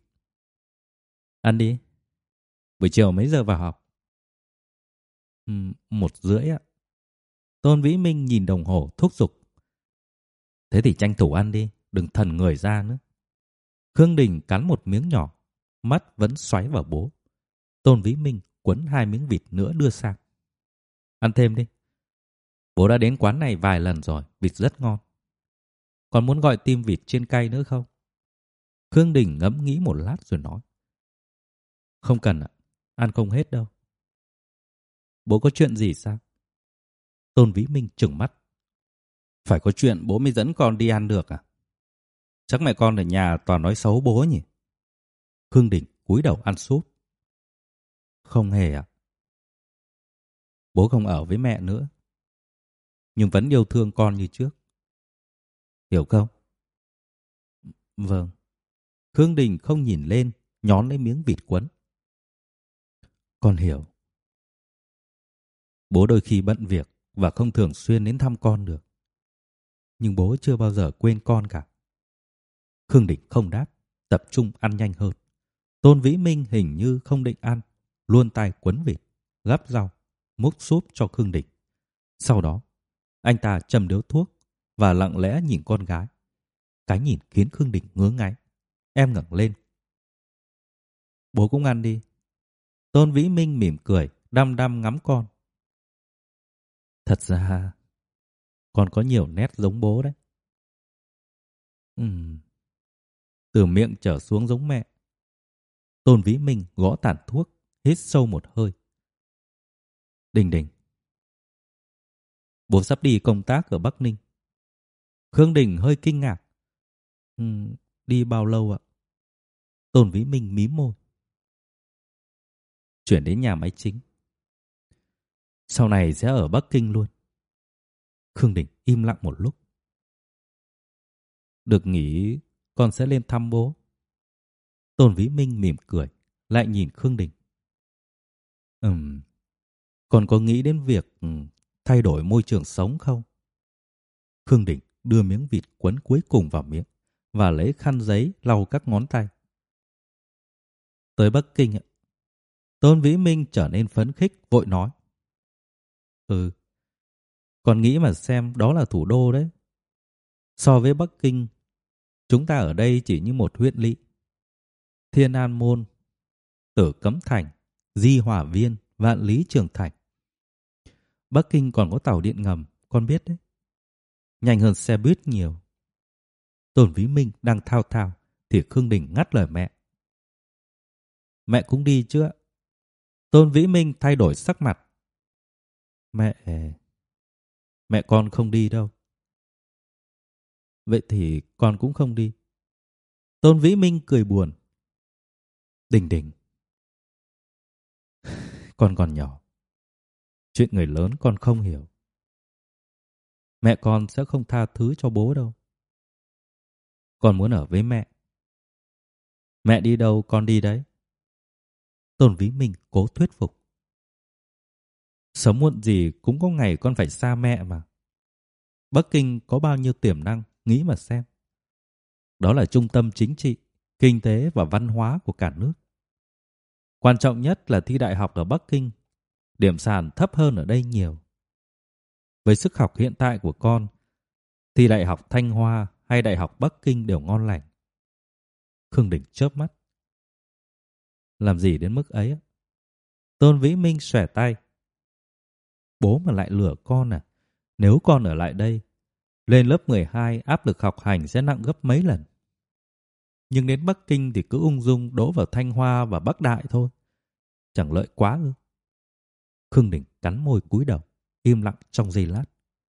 Ăn đi. Buổi chiều mấy giờ vào học? Ừ, một rưỡi ạ. Tôn Vĩ Minh nhìn đồng hồ thúc giục. Thế thì tranh thủ ăn đi, đừng thần người ra nữa. Khương Đình cắn một miếng nhỏ, mắt vẫn xoáy vào bố. Tôn Vĩ Minh quấn hai miếng vịt nữa đưa sang. Ăn thêm đi. Bố đã đến quán này vài lần rồi, vịt rất ngon. Còn muốn gọi tim vịt chiên cay nữa không? Khương Đình ngẫm nghĩ một lát rồi nói. Không cần ạ, ăn không hết đâu. Bố có chuyện gì sao? Tôn Vĩ Minh trừng mắt. Phải có chuyện bố mới dẫn con đi ăn được à? Chắc mẹ con ở nhà toàn nói xấu bố nhỉ? Khương Đình cúi đầu ăn súp. Không hề ạ. Bố không ở với mẹ nữa, nhưng vẫn yêu thương con như trước. Hiểu không? Vâng. Khương Đình không nhìn lên, nhón lấy miếng vịt quấn. Con hiểu. Bố đôi khi bận việc và không thường xuyên đến thăm con được. Nhưng bố chưa bao giờ quên con cả. Khương Đình không đáp, tập trung ăn nhanh hơn. Tôn Vĩ Minh hình như không định ăn, luôn tay quấn vịt, gắp rau, múc súp cho Khương Đình. Sau đó, anh ta châm điếu thuốc và lặng lẽ nhìn con gái. Cái nhìn khiến Khương Đình ngứa ngáy. Em ngẩng lên. Bố cũng ăn đi. Tôn Vĩ Minh mỉm cười, đăm đăm ngắm con. Thật ra, con có nhiều nét giống bố đấy. Ừm. Từ miệng trở xuống giống mẹ. Tôn Vĩ Minh gõ tàn thuốc, hít sâu một hơi. Đình Đình. Bố sắp đi công tác ở Bắc Ninh. Khương Đình hơi kinh ngạc. Ừm, đi bao lâu ạ? Tôn Vĩ Minh mím môi. Chuyển đến nhà máy chính. Sau này sẽ ở Bắc Kinh luôn. Khương Đình im lặng một lúc. Được nghỉ, con sẽ lên thăm bố. Tôn Vĩ Minh mỉm cười, lại nhìn Khương Đình. Ừm, con có nghĩ đến việc thay đổi môi trường sống không? Khương Đình đưa miếng vịt quấn cuối cùng vào miệng và lấy khăn giấy lau các ngón tay. Tới Bắc Kinh ạ. Tôn Vĩ Minh trở nên phấn khích, vội nói. Ừ, con nghĩ mà xem, đó là thủ đô đấy. So với Bắc Kinh, chúng ta ở đây chỉ như một huyện lỵ. Thiên An Môn, Tử Cấm Thành, Di Hòa Viên, Vạn Lý Trường Thành. Bắc Kinh còn có tàu điện ngầm, con biết đấy. Nhanh hơn xe buýt nhiều. Tôn Vĩ Minh đang thao thao thì Khương Đình ngắt lời mẹ. Mẹ cũng đi chứ ạ. Tôn Vĩ Minh thay đổi sắc mặt. Mẹ... Mẹ con không đi đâu. Vậy thì con cũng không đi. Tôn Vĩ Minh cười buồn. Đình Đình, con còn nhỏ. Chuyện người lớn con không hiểu. Mẹ con sẽ không tha thứ cho bố đâu. Con muốn ở với mẹ. Mẹ đi đâu con đi đấy. Tôn Vĩ Minh cố thuyết phục. Sớm muộn gì cũng có ngày con phải xa mẹ mà. Bắc Kinh có bao nhiêu tiềm năng, nghĩ mà xem. Đó là trung tâm chính trị, kinh tế và văn hóa của cả nước. Quan trọng nhất là thi đại học ở Bắc Kinh, điểm sàn thấp hơn ở đây nhiều. Với sức học hiện tại của con, thi đại học Thanh Hoa hay đại học Bắc Kinh đều ngon lành. Khương Đình chớp mắt. Làm gì đến mức ấy? Tôn Vĩ Minh xòe tay. Bố mà lại lừa con à? Nếu con ở lại đây, lên lớp mười hai áp lực học hành sẽ nặng gấp mấy lần. Nhưng đến Bắc Kinh thì cứ ung dung đỗ vào Thanh Hoa và Bắc Đại thôi. Chẳng lợi quá ư? Khương Đình cắn môi cúi đầu, im lặng trong giây lát.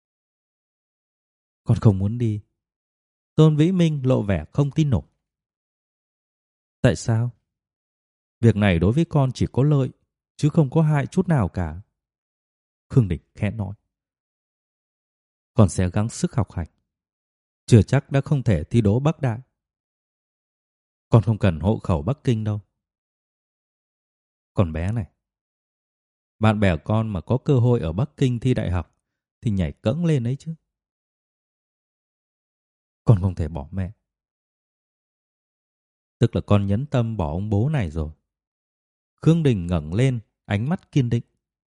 Con không muốn đi. Tôn Vĩ Minh lộ vẻ không tin nổi. Tại sao? Việc này đối với con chỉ có lợi, chứ không có hại chút nào cả. Khương Đình khẽ nói. Con sẽ gắng sức học hành. Chưa chắc đã không thể thi đỗ Bắc Đại. Con không cần hộ khẩu Bắc Kinh đâu. Con bé này, bạn bè con mà có cơ hội ở Bắc Kinh thi đại học thì nhảy cẫng lên ấy chứ. Con không thể bỏ mẹ. Tức là con nhẫn tâm bỏ ông bố này rồi. Khương Đình ngẩng lên, ánh mắt kiên định.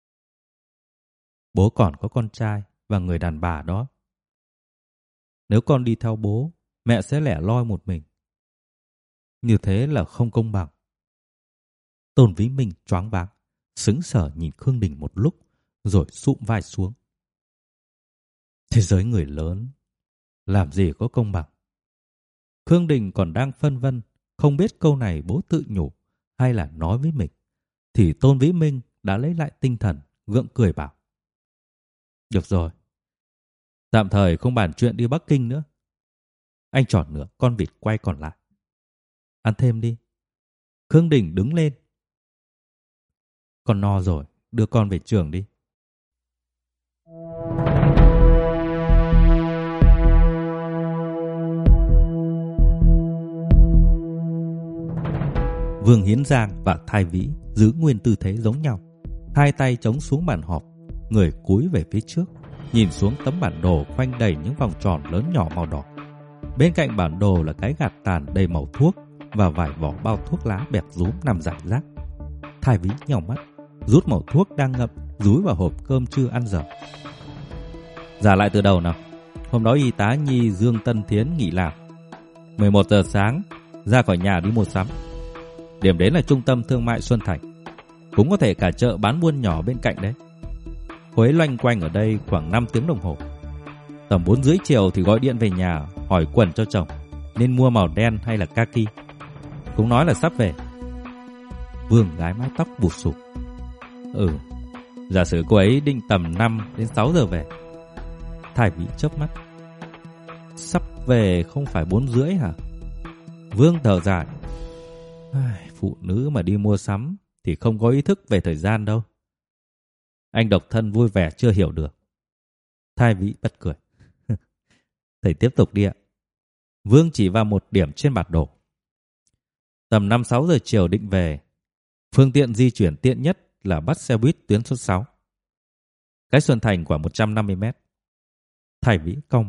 Bố còn có con trai và người đàn bà đó. Nếu con đi theo bố, mẹ sẽ lẻ loi một mình. Như thế là không công bằng. Tôn Vĩ Minh choáng váng, sững sờ nhìn Khương Đình một lúc, rồi sụm vai xuống. Thế giới người lớn, làm gì có công bằng? Khương Đình còn đang phân vân, không biết câu này bố tự nhủ hay là nói với mình, thì Tôn Vĩ Minh đã lấy lại tinh thần, gượng cười bảo. Được rồi, tạm thời không bàn chuyện đi Bắc Kinh nữa. Anh chọn nửa con vịt quay còn lại. Ăn thêm đi. Khương Đình đứng lên. Con no rồi, đưa con về trường đi. Vương Hiến Giang và Thái Vĩ giữ nguyên tư thế giống nhau, hai tay chống xuống bàn họp, người cúi về phía trước, nhìn xuống tấm bản đồ khoanh đầy những vòng tròn lớn nhỏ màu đỏ. Bên cạnh bản đồ là cái gạt tàn đầy màu thuốc và vài vỏ bao thuốc lá bẹp rúm nằm rải rác. Thái Vĩ nhàu mắt, rút mẩu thuốc đang ngậm dúi vào hộp cơm trưa ăn dở. Giả lại từ đầu nào. Hôm đó y tá Nhi Dương Tân Thiến nghỉ làm. mười một giờ sáng ra khỏi nhà đi mua sắm. Điểm đến là trung tâm thương mại Xuân Thành, cũng có thể cả chợ bán buôn nhỏ bên cạnh đấy. Cô ấy loanh quanh ở đây khoảng năm tiếng đồng hồ. Tầm bốn rưỡi chiều thì gọi điện về nhà hỏi quần cho chồng nên mua màu đen hay là kaki. Cũng nói là sắp về. Vương gái mái tóc bụt sụp. Ừ, giả sử cô ấy định tầm năm đến sáu giờ về. Thái Vĩ chớp mắt. Sắp về không phải bốn rưỡi hả? Vương thở dài. Phụ nữ mà đi mua sắm thì không có ý thức về thời gian đâu. Anh độc thân vui vẻ chưa hiểu được. Thái Vĩ bật cười. Thầy tiếp tục đi ạ. Vương chỉ vào một điểm trên bản đồ. Tầm năm sáu giờ chiều định về. Phương tiện di chuyển tiện nhất là bắt xe buýt tuyến số sáu. Cách Xuân Thành khoảng một trăm năm mươi mét. Thái Vĩ cau mày.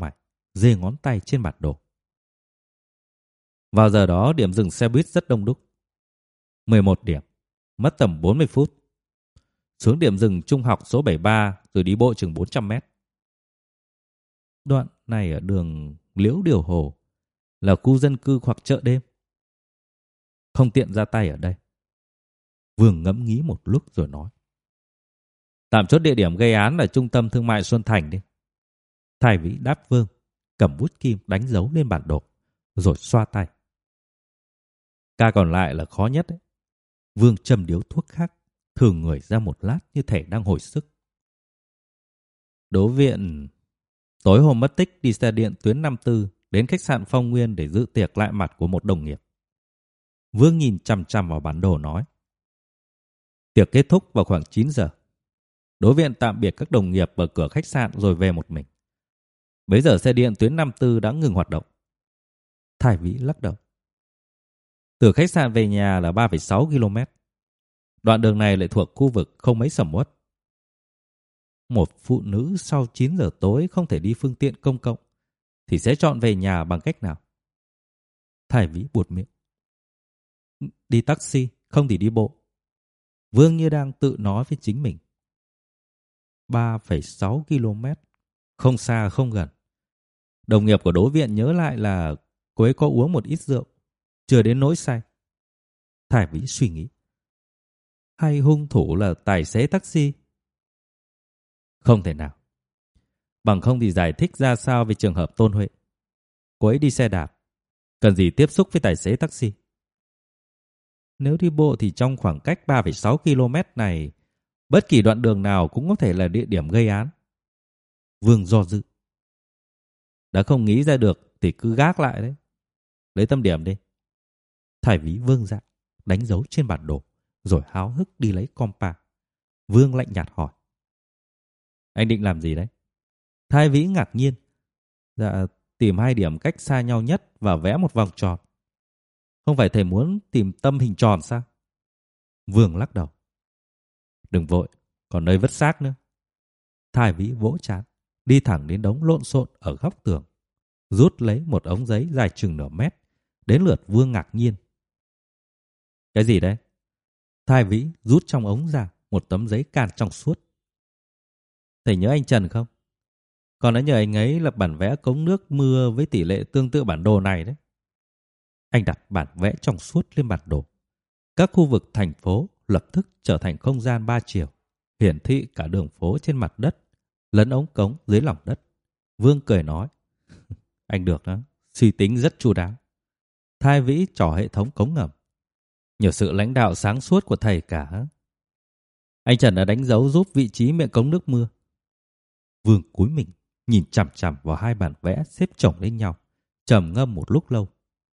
giơ ngón tay trên bản đồ. Vào giờ đó điểm dừng xe buýt rất đông đúc. mười một điểm, mất tầm bốn mươi phút. Xuống điểm dừng trung học số bảy mươi ba rồi đi bộ chừng bốn trăm mét. Đoạn này ở đường Liễu Điều Hồ, là khu dân cư hoặc chợ đêm. Không tiện ra tay ở đây. Vương ngẫm nghĩ một lúc rồi nói: tạm chốt địa điểm gây án là trung tâm thương mại Xuân Thành đi. Thái Vĩ đáp Vương, cầm bút kim đánh dấu lên bản đồ, rồi xoa tay. Ca còn lại là khó nhất đấy. Vương châm điếu thuốc khác, thường người ra một lát như thể đang hồi sức. Đỗ Viện tối hôm mất tích đi xe điện tuyến năm tư đến khách sạn Phong Nguyên để dự tiệc lại mặt của một đồng nghiệp. Vương nhìn chằm chằm vào bản đồ nói: tiệc kết thúc vào khoảng chín giờ. Đỗ Viện tạm biệt các đồng nghiệp ở cửa khách sạn rồi về một mình. Bấy giờ xe điện tuyến năm tư đã ngừng hoạt động. Thái Vĩ lắc đầu. Từ khách sạn về nhà là ba phẩy sáu ki lô mét. Đoạn đường này lại thuộc khu vực không mấy sầm uất. Một phụ nữ sau chín giờ tối không thể đi phương tiện công cộng thì sẽ chọn về nhà bằng cách nào? Thái Vĩ buột miệng. Đi taxi, không thì đi bộ. Vương như đang tự nói với chính mình. ba phẩy sáu ki lô mét, không xa không gần. Đồng nghiệp của Đỗ Viện nhớ lại là cô ấy có uống một ít rượu, chưa đến nỗi say. Thái Vĩ suy nghĩ. Hay hung thủ là tài xế taxi? Không thể nào. Bằng không thì giải thích ra sao về trường hợp Tôn Huệ. Cô ấy đi xe đạp, cần gì tiếp xúc với tài xế taxi? Nếu đi bộ thì trong khoảng cách ba phẩy sáu ki lô mét này, bất kỳ đoạn đường nào cũng có thể là địa điểm gây án. Vương do dự. Đã không nghĩ ra được thì cứ gác lại đấy. Lấy tâm điểm đi. Thái Vĩ vâng dạ, đánh dấu trên bản đồ, rồi háo hức đi lấy compa. Vương lạnh nhạt hỏi: anh định làm gì đấy? Thái Vĩ ngạc nhiên. Dạ, tìm hai điểm cách xa nhau nhất và vẽ một vòng tròn. Không phải thầy muốn tìm tâm hình tròn sao? Vương lắc đầu. Đừng vội, còn nơi vứt xác nữa. Thái Vĩ vỗ trán, đi thẳng đến đống lộn xộn ở góc tường, rút lấy một ống giấy dài chừng nửa mét. Đến lượt Vương ngạc nhiên. Cái gì đấy? Thái Vĩ rút trong ống ra một tấm giấy can trong suốt. Thầy nhớ anh Trần không? Con đã nhờ anh ấy lập bản vẽ cống nước mưa với tỷ lệ tương tự bản đồ này đấy. Anh đặt bản vẽ trong suốt lên bản đồ. Các khu vực thành phố lập tức trở thành không gian ba chiều, hiển thị cả đường phố trên mặt đất, lẫn ống cống dưới lòng đất. Vương cười nói: anh được đó, suy tính rất chu đáo. Thái Vĩ trỏ hệ thống cống ngầm. Nhờ sự lãnh đạo sáng suốt của thầy cả. Anh Trần đã đánh dấu giúp vị trí miệng cống nước mưa. Vương cúi mình, nhìn chằm chằm vào hai bản vẽ xếp chồng lên nhau, trầm ngâm một lúc lâu.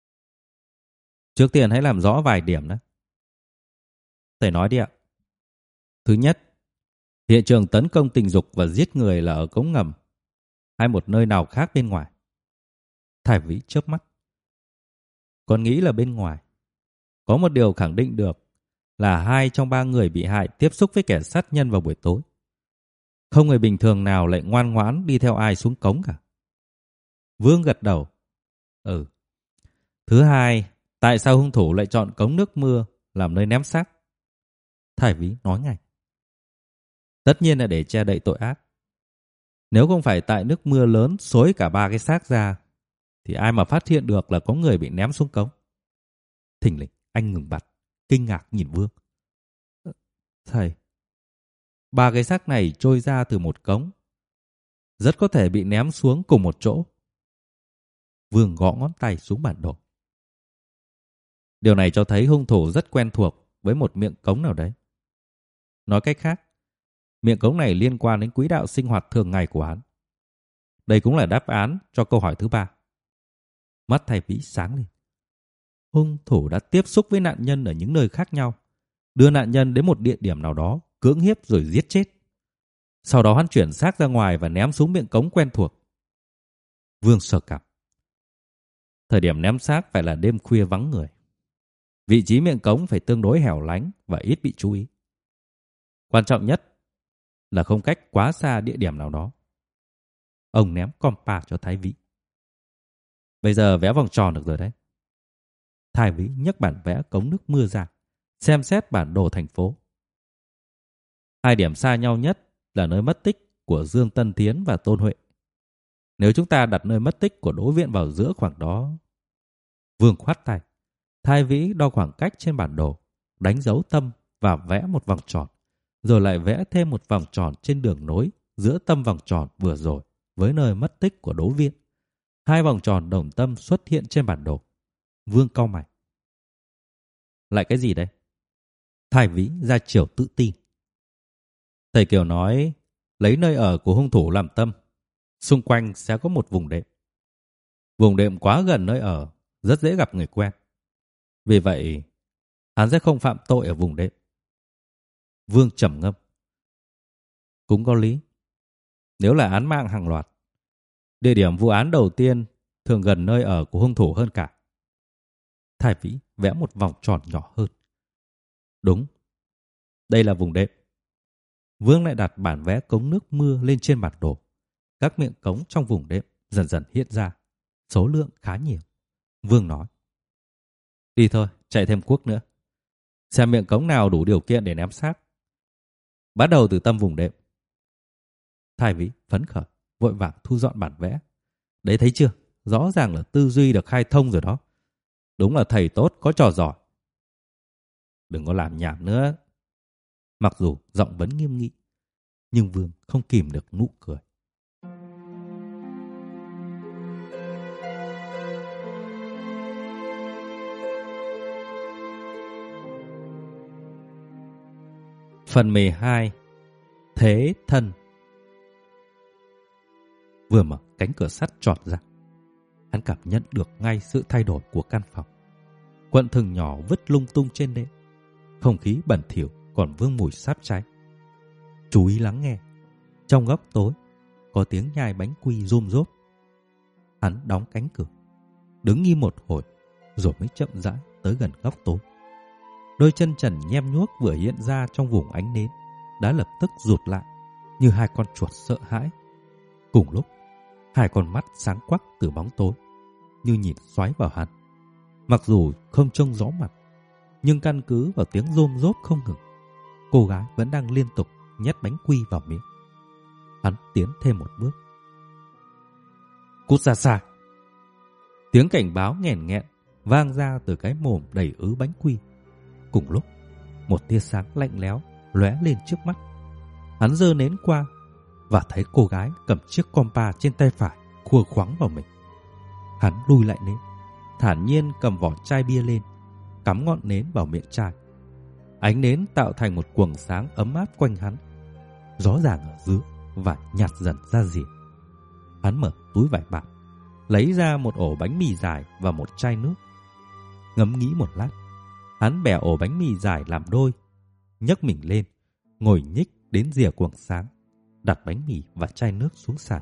Trước tiên hãy làm rõ vài điểm đó. Thầy nói đi ạ. Thứ nhất, hiện trường tấn công tình dục và giết người là ở cống ngầm hay một nơi nào khác bên ngoài? Thái Vĩ chớp mắt. Con nghĩ là bên ngoài. Có một điều khẳng định được là hai trong ba người bị hại tiếp xúc với kẻ sát nhân vào buổi tối. Không người bình thường nào lại ngoan ngoãn đi theo ai xuống cống cả. Vương gật đầu. Ừ. Thứ hai, tại sao hung thủ lại chọn cống nước mưa làm nơi ném xác? Thái Vĩ nói ngay. Tất nhiên là để che đậy tội ác. Nếu không phải tại nước mưa lớn xối cả ba cái xác ra, thì ai mà phát hiện được là có người bị ném xuống cống? Thình lình anh ngừng bặt, kinh ngạc nhìn Vương. Thầy, ba cái xác này trôi ra từ một cống, rất có thể bị ném xuống cùng một chỗ. Vương gõ ngón tay xuống bản đồ. Điều này cho thấy hung thủ rất quen thuộc với một miệng cống nào đấy. Nói cách khác, miệng cống này liên quan đến quỹ đạo sinh hoạt thường ngày của hắn. Đây cũng là đáp án cho câu hỏi thứ ba. Mắt Thái Vĩ sáng lên. Hung thủ đã tiếp xúc với nạn nhân ở những nơi khác nhau, đưa nạn nhân đến một địa điểm nào đó, cưỡng hiếp rồi giết chết. Sau đó hắn chuyển xác ra ngoài và ném xuống miệng cống quen thuộc. Vương sờ cằm. Thời điểm ném xác phải là đêm khuya vắng người. Vị trí miệng cống phải tương đối hẻo lánh và ít bị chú ý. Quan trọng nhất là không cách quá xa địa điểm nào đó. Ông ném compa cho Thái Vĩ, Bây giờ vẽ vòng tròn được rồi đấy. Thái Vĩ nhấc bản vẽ cống nước mưa ra, xem xét bản đồ thành phố. Hai điểm xa nhau nhất là nơi mất tích của Dương Tân Thiến và Tôn Huệ. Nếu chúng ta đặt nơi mất tích của Đỗ Viện vào giữa khoảng đó... Vương khoát tay. Thái Vĩ đo khoảng cách trên bản đồ, đánh dấu tâm và vẽ một vòng tròn, rồi lại vẽ thêm một vòng tròn trên đường nối giữa tâm vòng tròn vừa rồi với nơi mất tích của Đỗ Viện. Hai vòng tròn đồng tâm xuất hiện trên bản đồ. Vương cau mày. Lại cái gì đây? Thái Vĩ ra chiều tự tin. Thầy Kiều nói lấy nơi ở của hung thủ làm tâm, xung quanh sẽ có một vùng đệm. Vùng đệm quá gần nơi ở, rất dễ gặp người quen. Vì vậy, hắn sẽ không phạm tội ở vùng đệm. Vương trầm ngâm. Cũng có lý. Nếu là án mạng hàng loạt, địa điểm vụ án đầu tiên thường gần nơi ở của hung thủ hơn cả. Thái Vĩ vẽ một vòng tròn nhỏ hơn. Đúng, đây là vùng đệm. Vương lại đặt bản vẽ cống nước mưa lên trên bản đồ. Các miệng cống trong vùng đệm dần dần hiện ra, số lượng khá nhiều. Vương nói. Đi thôi, chạy thêm cuốc nữa. Xem miệng cống nào đủ điều kiện để ném xác. Bắt đầu từ tâm vùng đệm. Thái Vĩ phấn khởi, vội vàng thu dọn bản vẽ. Đấy thấy chưa, rõ ràng là tư duy được khai thông rồi đó. Đúng là thầy tốt có trò giỏi. Đừng có làm nhảm nữa. Mặc dù giọng vẫn nghiêm nghị, nhưng Vương không kìm được nụ cười. Phần mười hai. Thế thân. Vừa mở cánh cửa sắt trọt ra, hắn cảm nhận được ngay sự thay đổi của căn phòng. Quận thừng nhỏ vứt lung tung trên đệm, không khí bẩn thỉu còn vương mùi sáp cháy. Chú ý lắng nghe. Trong góc tối có tiếng nhai bánh quy rôm rốp. Hắn đóng cánh cửa, đứng im một hồi, rồi mới chậm rãi tới gần góc tối. Đôi chân trần nhem nhuốc vừa hiện ra trong vùng ánh nến đã lập tức rụt lại như hai con chuột sợ hãi. Cùng lúc, hai con mắt sáng quắc từ bóng tối như nhìn xoáy vào hắn. Mặc dù không trông rõ mặt, nhưng căn cứ vào tiếng rôm rốp không ngừng, cô gái vẫn đang liên tục nhét bánh quy vào miệng. Hắn tiến thêm một bước. Cút ra xa! Tiếng cảnh báo nghẹn nghẹn vang ra từ cái mồm đầy ứ bánh quy. Cùng lúc, một tia sáng lạnh lẽo lóe lên trước mắt. Hắn giơ nến qua và thấy cô gái cầm chiếc compa trên tay phải khua khoắng vào mình. Hắn lùi lại nến, thản nhiên cầm vỏ chai bia lên, cắm ngọn nến vào miệng chai. Ánh nến tạo thành một quầng sáng ấm áp quanh hắn, rõ ràng ở dưới và nhạt dần ra rìa. Hắn mở túi vải bạt, lấy ra một ổ bánh mì dài và một chai nước. Ngẫm nghĩ một lát, hắn bẻ ổ bánh mì dài làm đôi, nhấc mình lên, ngồi nhích đến rìa quầng sáng, đặt bánh mì và chai nước xuống sàn.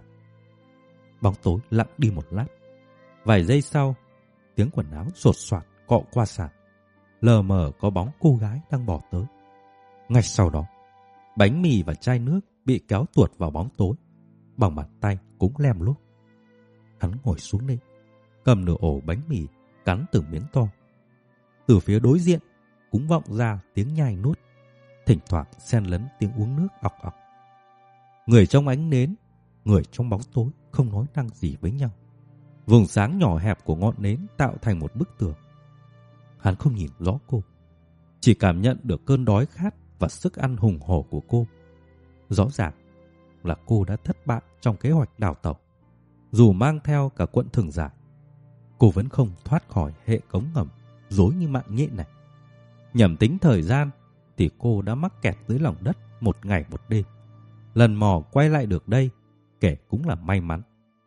Bóng tối lặng đi một lát. Vài giây sau, tiếng quần áo sột soạt cọ qua sàn. Lờ mờ có bóng cô gái đang bỏ tới. Ngay sau đó, bánh mì và chai nước bị kéo tuột vào bóng tối, bằng bàn tay cũng lem luốc. Hắn ngồi xuống đây, cầm nửa ổ bánh mì, cắn từng miếng to. Từ phía đối diện cũng vọng ra tiếng nhai nuốt, thỉnh thoảng xen lẫn tiếng uống nước ọc ọc. Người trong ánh nến, người trong bóng tối không nói năng gì với nhau. Vùng sáng nhỏ hẹp của ngọn nến tạo thành một bức tường. Hắn không nhìn rõ cô, chỉ cảm nhận được cơn đói khát và sức ăn hùng hổ của cô. Rõ ràng là cô đã thất bại trong kế hoạch đào tẩu. Dù mang theo cả cuộn thừng dài, cô vẫn không thoát khỏi hệ cống ngầm rối như mạng nhện này. Nhầm tính thời gian thì cô đã mắc kẹt dưới lòng đất một ngày một đêm. Lần mò quay lại được đây kể cũng là may mắn.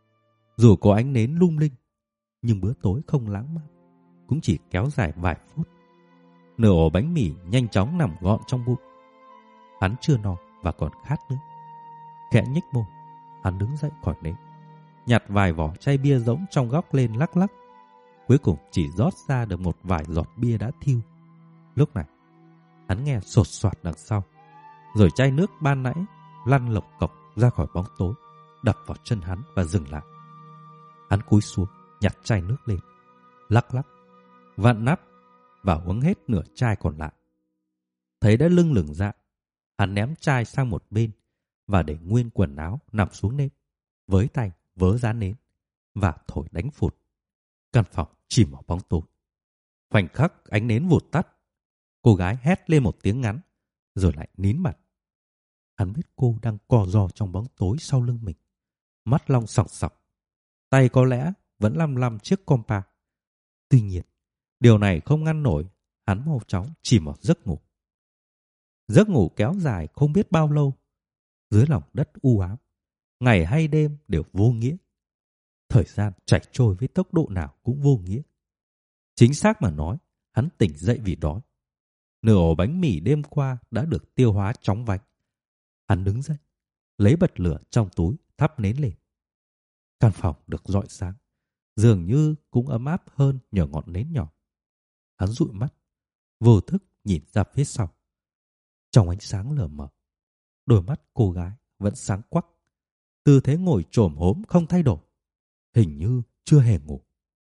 Dù có ánh nến lung linh, nhưng bữa tối không lãng mạn, cũng chỉ kéo dài vài phút. Nửa ổ bánh mì nhanh chóng nằm gọn trong bụng. Hắn chưa no và còn khát nữa. Khẽ nhếch môi, hắn đứng dậy khỏi nến, nhặt vài vỏ chai bia rỗng trong góc lên lắc lắc. Cuối cùng chỉ rót ra được một vài giọt bia đã thiêu. Lúc này, hắn nghe sột soạt đằng sau, rồi chai nước ban nãy lăn lộc cộc ra khỏi bóng tối, đập vào chân hắn và dừng lại. Hắn cúi xuống, nhặt nhặt chai nước lên, lắc lắc, vặn nắp và uống hết nửa chai còn lại. Thấy đã lưng lửng dạ, hắn ném chai sang một bên và để nguyên quần áo nằm xuống nệm, với tay vớ giá nến và thổi đánh phụt. Căn phòng chìm vào bóng tối. Khoảnh khắc ánh nến vụt tắt, cô gái hét lên một tiếng ngắn rồi lại nín bặt. Hắn biết cô đang co ro trong bóng tối sau lưng mình, mắt long sòng sọc, tay có lẽ vẫn lăm lăm chiếc compa. Tuy nhiên, điều này không ngăn nổi hắn mau chóng chìm vào giấc ngủ. Giấc ngủ kéo dài không biết bao lâu. Dưới lòng đất u ám, ngày hay đêm đều vô nghĩa. Thời gian chảy trôi với tốc độ nào cũng vô nghĩa. Chính xác mà nói, hắn tỉnh dậy vì đói. Nửa ổ bánh mì đêm qua đã được tiêu hóa chóng vánh. Hắn đứng dậy, lấy bật lửa trong túi thắp nến lên. Căn phòng được rọi sáng, dường như cũng ấm áp hơn nhờ ngọn nến nhỏ. Hắn dụi mắt, vô thức nhìn ra phía sau. Trong ánh sáng lờ mờ, đôi mắt cô gái vẫn sáng quắc. Tư thế ngồi chồm hốm không thay đổi, hình như chưa hề ngủ.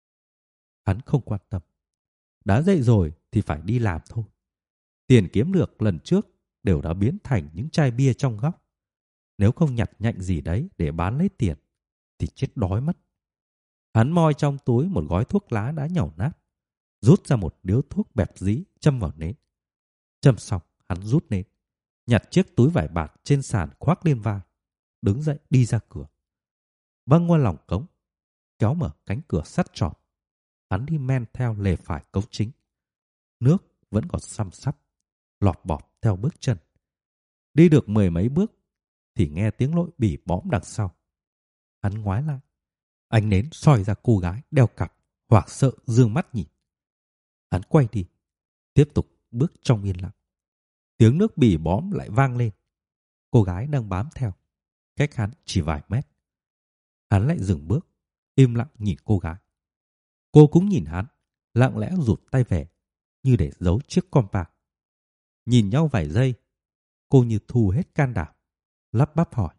Hắn không quan tâm. Đã dậy rồi thì phải đi làm thôi. Tiền kiếm được lần trước đều đã biến thành những chai bia trong góc. Nếu không nhặt nhạnh gì đấy để bán lấy tiền thì chết đói mất. Hắn moi trong túi một gói thuốc lá đã nhàu nát, rút ra một điếu thuốc bẹp dí châm vào nến. Châm xong, hắn rút nến, nhặt chiếc túi vải bạt trên sàn khoác lên vai, đứng dậy đi ra cửa. Băng qua lòng cống, kéo mở cánh cửa sắt tròn. Hắn đi men theo lề phải cống chính. Nước vẫn còn xăm xắp, lọt bọt theo bước chân. Đi được mười mấy bước thì nghe tiếng lội bỉ bõm đằng sau. Hắn ngoái lại, ánh nến soi ra cô gái đeo cặp, hoảng sợ dương mắt nhìn. Hắn quay đi, tiếp tục bước trong yên lặng. Tiếng nước bỉ bõm lại vang lên. Cô gái đang bám theo, cách hắn chỉ vài mét. Hắn lại dừng bước, im lặng nhìn cô gái. Cô cũng nhìn hắn, lặng lẽ rụt tay về, như để giấu chiếc compa. Nhìn nhau vài giây, cô như thu hết can đảm, lắp bắp hỏi: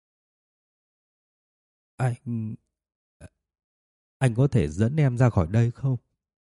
Anh... Anh có thể dẫn em ra khỏi đây không?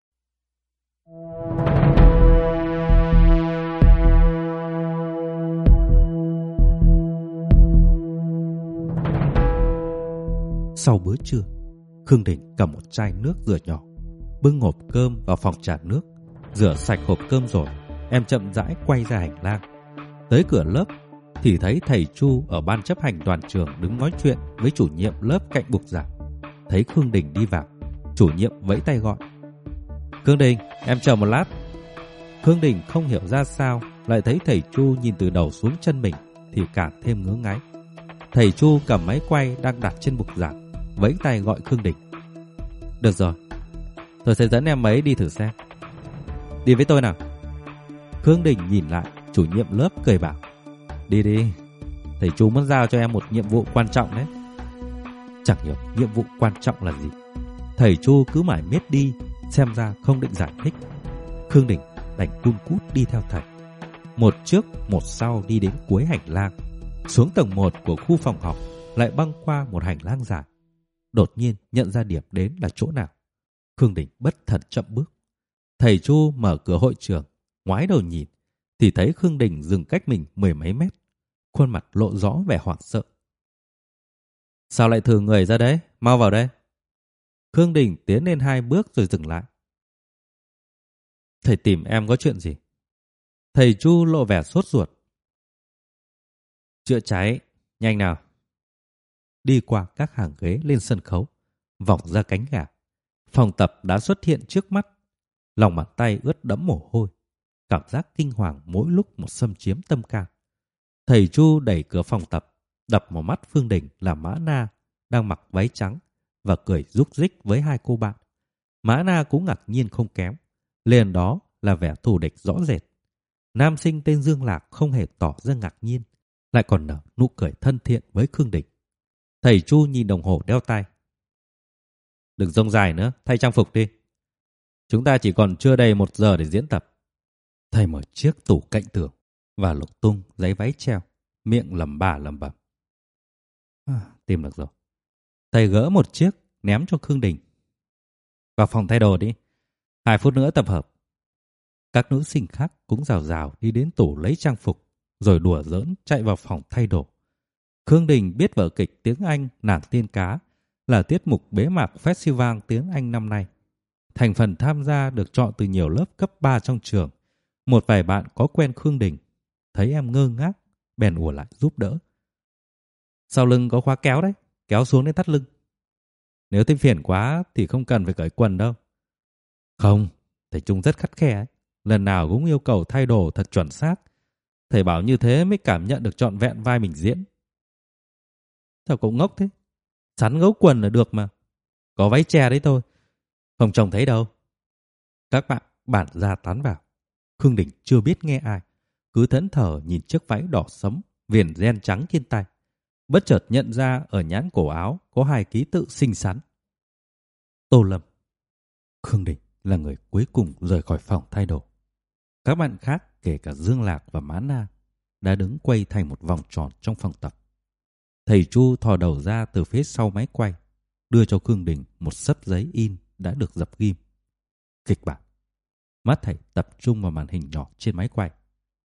Sau bữa trưa, Khương Đình cầm một chai nước rửa nhỏ, bưng hộp cơm vào phòng trà nước. Rửa sạch hộp cơm rồi, em chậm rãi quay ra hành lang. Tới cửa lớp thì thấy thầy Chu ở ban chấp hành toàn trường đứng nói chuyện với chủ nhiệm lớp cạnh bục giảng. Thấy Khương Đình đi vào, chủ nhiệm vẫy tay gọi: Khương Đình, em chờ một lát. Khương Đình không hiểu ra sao, lại thấy thầy Chu nhìn từ đầu xuống chân mình thì càng thêm ngứa ngáy. Thầy Chu cầm máy quay đang đặt trên bục giảng, vẫy tay gọi Khương Đình: Được rồi, tôi sẽ dẫn em ấy đi thử xem. Đi với tôi nào. Khương Đình nhìn lại, chủ nhiệm lớp cười bảo: Đi đi, thầy Chu muốn giao cho em một nhiệm vụ quan trọng đấy. Chẳng hiểu nhiệm vụ quan trọng là gì, thầy Chu cứ mãi miết đi, xem ra không định giải thích. Khương Đình đành cun cút đi theo thầy. Một trước một sau đi đến cuối hành lang, xuống tầng một của khu phòng học, lại băng qua một hành lang dài. Đột nhiên nhận ra điểm đến là chỗ nào. Khương Đình bất thần chậm bước. Thầy Chu mở cửa hội trường, ngoái đầu nhìn thì thấy Khương Đình dừng cách mình mười mấy mét, khuôn mặt lộ rõ vẻ hoảng sợ. Sao lại thử người ra đấy? Mau vào đây. Khương Đình tiến lên hai bước rồi dừng lại. Thầy tìm em có chuyện gì? Thầy Chu lộ vẻ sốt ruột. Chữa cháy, nhanh nào. Đi qua các hàng ghế lên sân khấu, vòng ra cánh gà. Phòng tập đã xuất hiện trước mắt. Lòng bàn tay ướt đẫm mồ hôi. Cảm giác kinh hoàng mỗi lúc một xâm chiếm tâm can. Thầy Chu đẩy cửa phòng tập, đập vào mắt Phương Đình là Mã Na đang mặc váy trắng và cười rúc rích với hai cô bạn. Mã Na cũng ngạc nhiên không kém, liền đó là vẻ thù địch rõ rệt. Nam sinh tên Dương Lạc không hề tỏ ra ngạc nhiên, lại còn nở nụ cười thân thiện với Khương Đình. Thầy Chu nhìn đồng hồ đeo tay. Đừng rông dài nữa, thay trang phục đi. Chúng ta chỉ còn chưa đầy một giờ để diễn tập. Thầy mở chiếc tủ cạnh tường và lục tung giấy váy treo, miệng lẩm bà lẩm bẩm. À, tìm được rồi. Thầy gỡ một chiếc ném cho Khương Đình. Vào phòng thay đồ đi. Hai phút nữa tập hợp. Các nữ sinh khác cũng rào rào đi đến tủ lấy trang phục, rồi đùa giỡn chạy vào phòng thay đồ. Khương Đình biết vở kịch tiếng Anh Nàng Tiên Cá là tiết mục bế mạc Festival tiếng Anh năm nay. Thành phần tham gia được chọn từ nhiều lớp cấp ba trong trường. Một vài bạn có quen Khương Đình, thấy em ngơ ngác, bèn ùa lại giúp đỡ. Sau lưng có khóa kéo đấy, kéo xuống đến thắt lưng. Nếu thấy phiền quá thì không cần phải cởi quần đâu. Không, thầy Trung rất khắt khe ấy. Lần nào cũng yêu cầu thay đồ thật chuẩn xác. Thầy bảo như thế mới cảm nhận được trọn vẹn vai mình diễn. Sao cậu ngốc thế? Sắn gấu quần là được mà. Có váy che đấy thôi. Không trông thấy đâu. Các bạn bản ra tán vào. Khương Đình chưa biết nghe ai. Cứ thẫn thờ nhìn chiếc váy đỏ sẫm, viền ren trắng trên tay. Bất chợt nhận ra ở nhãn cổ áo có hai ký tự xinh xắn. Tô Lâm. Khương Đình là người cuối cùng rời khỏi phòng thay đồ. Các bạn khác kể cả Dương Lạc và Má Na đã đứng quay thành một vòng tròn trong phòng tập. Thầy Chu thò đầu ra từ phía sau máy quay, đưa cho Khương Đình một xấp giấy in đã được dập ghim. Kịch bản. Mắt thầy tập trung vào màn hình nhỏ trên máy quay.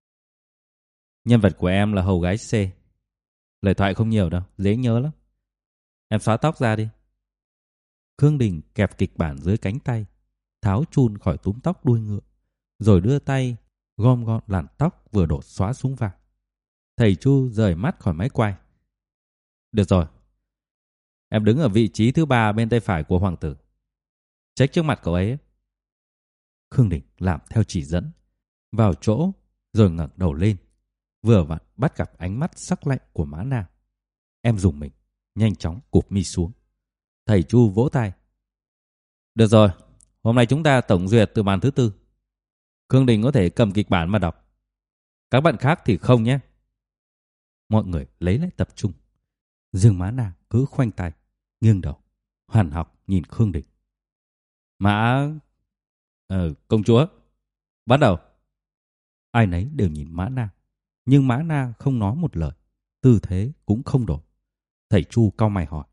Nhân vật của em là hầu gái C. Lời thoại không nhiều đâu, dễ nhớ lắm. Em xóa tóc ra đi. Khương Đình kẹp kịch bản dưới cánh tay, tháo chun khỏi túm tóc đuôi ngựa, rồi đưa tay gom gọn làn tóc vừa đổ xóa xuống vai. Thầy Chu rời mắt khỏi máy quay. Được rồi. Em đứng ở vị trí thứ ba bên tay phải của hoàng tử. Check trước mặt cậu ấy. Khương Đình làm theo chỉ dẫn, vào chỗ rồi ngẩng đầu lên, vừa vặn bắt gặp ánh mắt sắc lạnh của Mã Na. Em dùng mình, nhanh chóng cụp mi xuống. Thầy Chu vỗ tay. Được rồi, hôm nay chúng ta tổng duyệt từ màn thứ tư. Khương Đình có thể cầm kịch bản mà đọc. Các bạn khác thì không nhé. Mọi người lấy lại tập trung. Dương Mã Na cứ khoanh tay, nghiêng đầu, hoàn học nhìn Khương Đình. Mã... Ờ, công chúa. Bắt đầu. Ai nấy đều nhìn Mã Na. Nhưng Mã Na không nói một lời, tư thế cũng không đổi. Thầy Chu cau mày hỏi.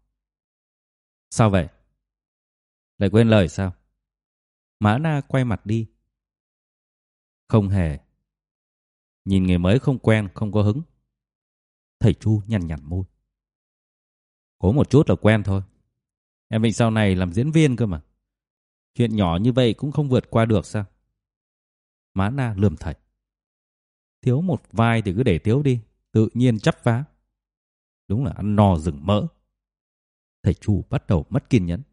Sao vậy? Lại quên lời sao? Mã Na quay mặt đi. Không hề. Nhìn người mới không quen, không có hứng. Thầy Chu nhăn nhăn môi. Có một chút là quen thôi. Em định sau này làm diễn viên cơ mà. Chuyện nhỏ như vậy cũng không vượt qua được sao? Mã Na lườm thầy. Thiếu một vai thì cứ để thiếu đi, tự nhiên chắp vá. Đúng là ăn no rừng mỡ. Thầy Chu bắt đầu mất kiên nhẫn.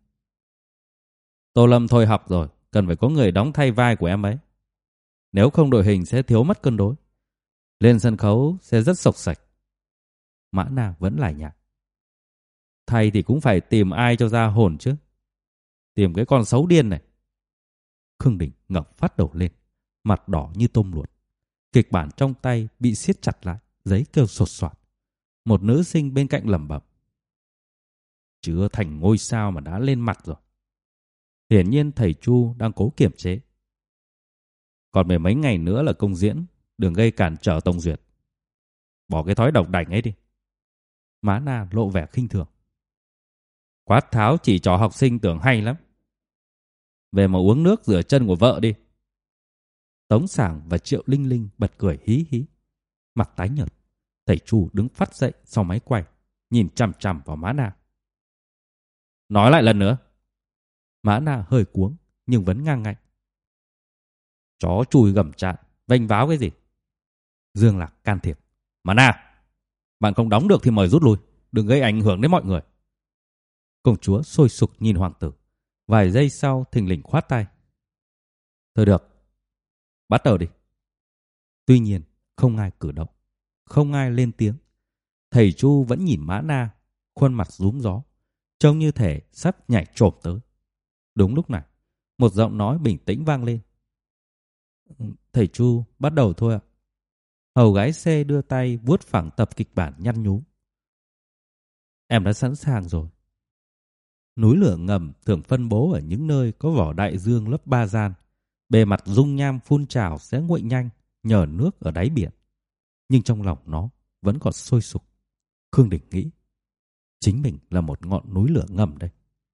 Tô Lâm thôi học rồi, cần phải có người đóng thay vai của em ấy. Nếu không đội hình sẽ thiếu mất cân đối. Lên sân khấu sẽ rất sộc sạch. Mã Na vẫn lải nhải. Thầy thì cũng phải tìm ai cho ra hồn chứ. Tìm cái con xấu điên này. Khương Đình ngẩng phát đầu lên, mặt đỏ như tôm luộc. Kịch bản trong tay bị siết chặt lại, giấy kêu sột soạt. Một nữ sinh bên cạnh lẩm bẩm. Chưa thành ngôi sao mà đã lên mặt rồi. Hiển nhiên thầy Chu đang cố kiềm chế. Còn mười mấy ngày nữa là công diễn, đừng gây cản trở tổng duyệt. Bỏ cái thói độc đảnh ấy đi. Má Na lộ vẻ khinh thường. Quát tháo chỉ trò học sinh tưởng hay lắm. Về mà uống nước rửa chân của vợ đi. Tống Sảng và Triệu Linh Linh bật cười hí hí. Mặt tái nhợt, thầy Chu đứng phát dậy sau máy quay, nhìn chằm chằm vào Mã Na. Nói lại lần nữa. Mã Na hơi cuống nhưng vẫn ngang ngạnh. Chó chùi gầm chạn, vênh váo cái gì? Dương Lạc can thiệp. Mã Na, bạn không đóng được thì mời rút lui, đừng gây ảnh hưởng đến mọi người. Công chúa sôi sục nhìn hoàng tử. Vài giây sau thình lình khoát tay. Thôi được, bắt đầu đi. Tuy nhiên không ai cử động, không ai lên tiếng. Thầy Chu vẫn nhìn Mã Na, khuôn mặt rúm gió, trông như thể sắp nhảy trồm tới. Đúng lúc này, một giọng nói bình tĩnh vang lên. Thầy Chu, bắt đầu thôi ạ. Hầu gái C đưa tay vuốt phẳng tập kịch bản nhăn nhúm. Em đã sẵn sàng rồi. Núi lửa ngầm thường phân bố ở những nơi có vỏ đại dương lớp ba gian. Bề mặt dung nham phun trào sẽ nguội nhanh nhờ nước ở đáy biển. Nhưng trong lòng nó vẫn còn sôi sục. Khương Đình nghĩ, chính mình là một ngọn núi lửa ngầm đây.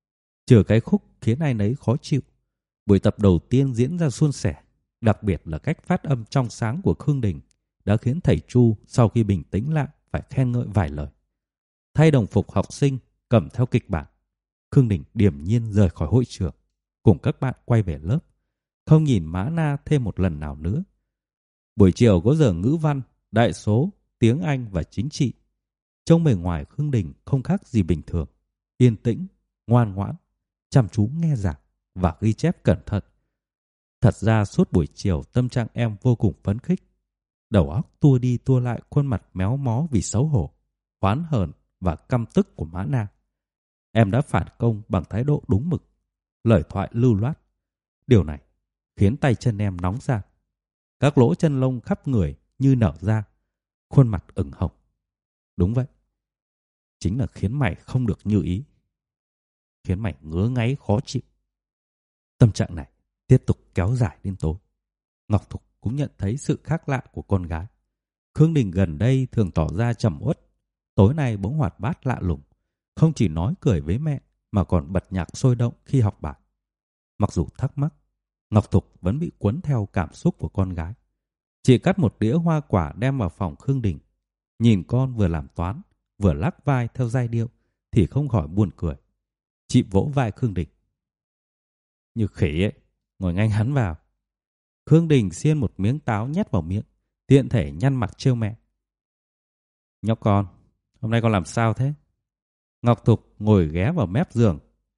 Trừ cái khúc khiến ai nấy khó chịu, buổi tập đầu tiên diễn ra suôn sẻ, đặc biệt là cách phát âm trong sáng của Khương Đình đã khiến thầy Chu sau khi bình tĩnh lại phải khen ngợi vài lời. Thay đồng phục học sinh, cầm theo kịch bản, Khương Đình điềm nhiên rời khỏi hội trường, cùng các bạn quay về lớp, không nhìn Mã Na thêm một lần nào nữa. Buổi chiều có giờ ngữ văn, đại số, tiếng Anh và chính trị. Trông bề ngoài Khương Đình không khác gì bình thường, yên tĩnh, ngoan ngoãn, chăm chú nghe giảng và ghi chép cẩn thận. Thật ra suốt buổi chiều tâm trạng em vô cùng phấn khích. Đầu óc tua đi tua lại khuôn mặt méo mó vì xấu hổ, oán hờn và căm tức của Mã Na. Em đã phản công bằng thái độ đúng mực, lời thoại lưu loát. Điều này khiến tay chân em nóng ra. Các lỗ chân lông khắp người như nở ra, khuôn mặt ửng hồng. Đúng vậy, chính là khiến mày không được như ý, khiến mày ngứa ngáy khó chịu. Tâm trạng này tiếp tục kéo dài đến tối. Ngọc Thục cũng nhận thấy sự khác lạ của con gái. Khương Đình gần đây thường tỏ ra trầm uất, tối nay bỗng hoạt bát lạ lùng, không chỉ nói cười với mẹ mà còn bật nhạc sôi động khi học bài. Mặc dù thắc mắc, Ngọc Thục vẫn bị cuốn theo cảm xúc của con gái. Chị cắt một đĩa hoa quả đem vào phòng Khương Đình, nhìn con vừa làm toán vừa lắc vai theo giai điệu thì không khỏi buồn cười. Chị vỗ vai Khương Đình. Như khỉ ấy, ngồi ngay ngắn vào. Khương Đình xiên một miếng táo nhét vào miệng, tiện thể nhăn mặt trêu mẹ. Nhóc con, hôm nay con làm sao thế? Ngọc Thục ngồi ghé vào mép giường.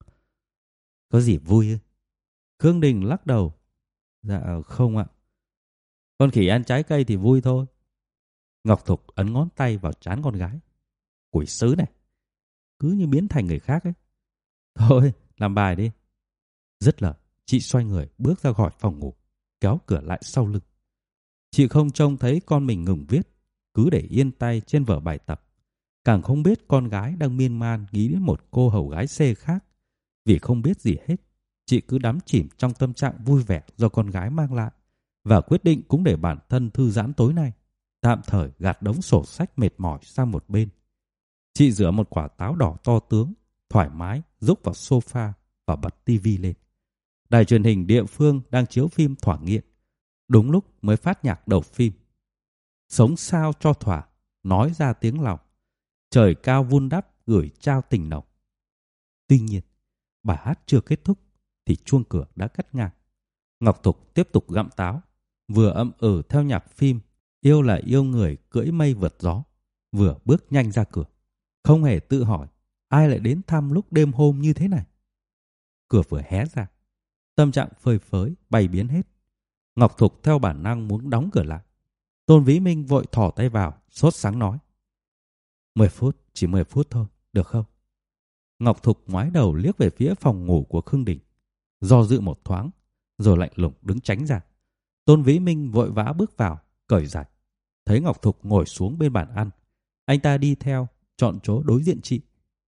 Có gì vui ư? Khương Đình lắc đầu. Dạ không ạ. Con khỉ ăn trái cây thì vui thôi. Ngọc Thục ấn ngón tay vào trán con gái. Quỷ sứ này, cứ như biến thành người khác ấy. Thôi, làm bài đi. Dứt lời, chị xoay người bước ra khỏi phòng ngủ, kéo cửa lại sau lưng. Chị không trông thấy con mình ngừng viết, cứ để yên tay trên vở bài tập. Càng không biết con gái đang miên man nghĩ đến một cô hầu gái C khác. Vì không biết gì hết, chị cứ đắm chìm trong tâm trạng vui vẻ do con gái mang lại và quyết định cũng để bản thân thư giãn tối nay, tạm thời gạt đống sổ sách mệt mỏi sang một bên. Chị rửa một quả táo đỏ to tướng, thoải mái rúc vào sofa và bật tivi lên. Đài truyền hình địa phương đang chiếu phim Thỏa Nghiện. Đúng lúc mới phát nhạc đầu phim. Sống sao cho thỏa, nói ra tiếng lòng. Trời cao vun đắp gửi trao tình nồng. Tuy nhiên, bài hát chưa kết thúc thì chuông cửa đã cắt ngang. Ngọc Thục tiếp tục gặm táo, vừa ậm ừ theo nhạc phim Yêu là yêu người cưỡi mây vượt gió, vừa bước nhanh ra cửa, không hề tự hỏi ai lại đến thăm lúc đêm hôm như thế này. Cửa vừa hé ra, tâm trạng phơi phới bay biến hết. Ngọc Thục theo bản năng muốn đóng cửa lại. Tôn Vĩ Minh vội thò tay vào, sốt sắng nói. Mười phút, chỉ mười phút thôi, được không? Ngọc Thục ngoái đầu liếc về phía phòng ngủ của Khương Đình, do dự một thoáng, rồi lạnh lùng đứng tránh ra. Tôn Vĩ Minh vội vã bước vào, cởi giày. Thấy Ngọc Thục ngồi xuống bên bàn ăn, anh ta đi theo, chọn chỗ đối diện chị.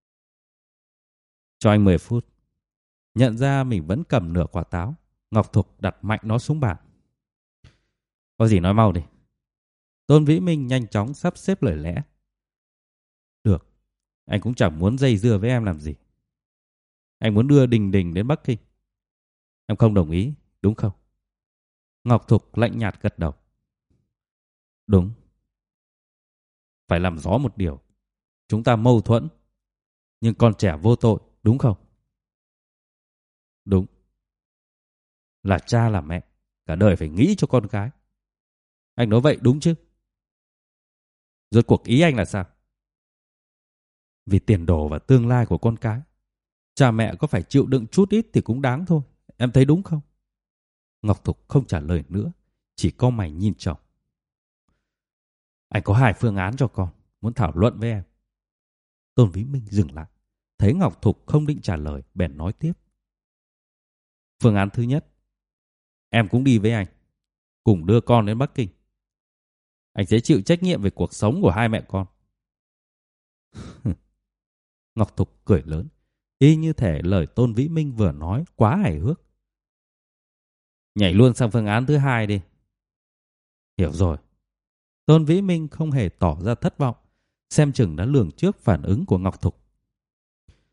Cho anh mười phút. Nhận ra mình vẫn cầm nửa quả táo, Ngọc Thục đặt mạnh nó xuống bàn. Có gì nói mau đi. Tôn Vĩ Minh nhanh chóng sắp xếp lời lẽ. Được, anh cũng chẳng muốn dây dưa với em làm gì. Anh muốn đưa Đình Đình đến Bắc Kinh. Em không đồng ý, đúng không? Ngọc Thục lạnh nhạt gật đầu. Đúng. Phải làm rõ một điều. Chúng ta mâu thuẫn, nhưng con trẻ vô tội, đúng không? Đúng. Là cha là mẹ, cả đời phải nghĩ cho con gái. Anh nói vậy đúng chứ? Rốt cuộc ý anh là sao? Vì tiền đồ và tương lai của con cái, cha mẹ có phải chịu đựng chút ít thì cũng đáng thôi. Em thấy đúng không? Ngọc Thục không trả lời nữa, chỉ cau mày nhìn chồng. Anh có hai phương án cho con, muốn thảo luận với em. Tôn Vĩ Minh dừng lại, thấy Ngọc Thục không định trả lời, bèn nói tiếp. Phương án thứ nhất, em cũng đi với anh, cùng đưa con đến Bắc Kinh. Anh sẽ chịu trách nhiệm về cuộc sống của hai mẹ con. Ngọc Thục cười lớn, y như thể lời Tôn Vĩ Minh vừa nói quá hài hước. Nhảy luôn sang phương án thứ hai đi. Hiểu rồi. Tôn Vĩ Minh không hề tỏ ra thất vọng, xem chừng đã lường trước phản ứng của Ngọc Thục.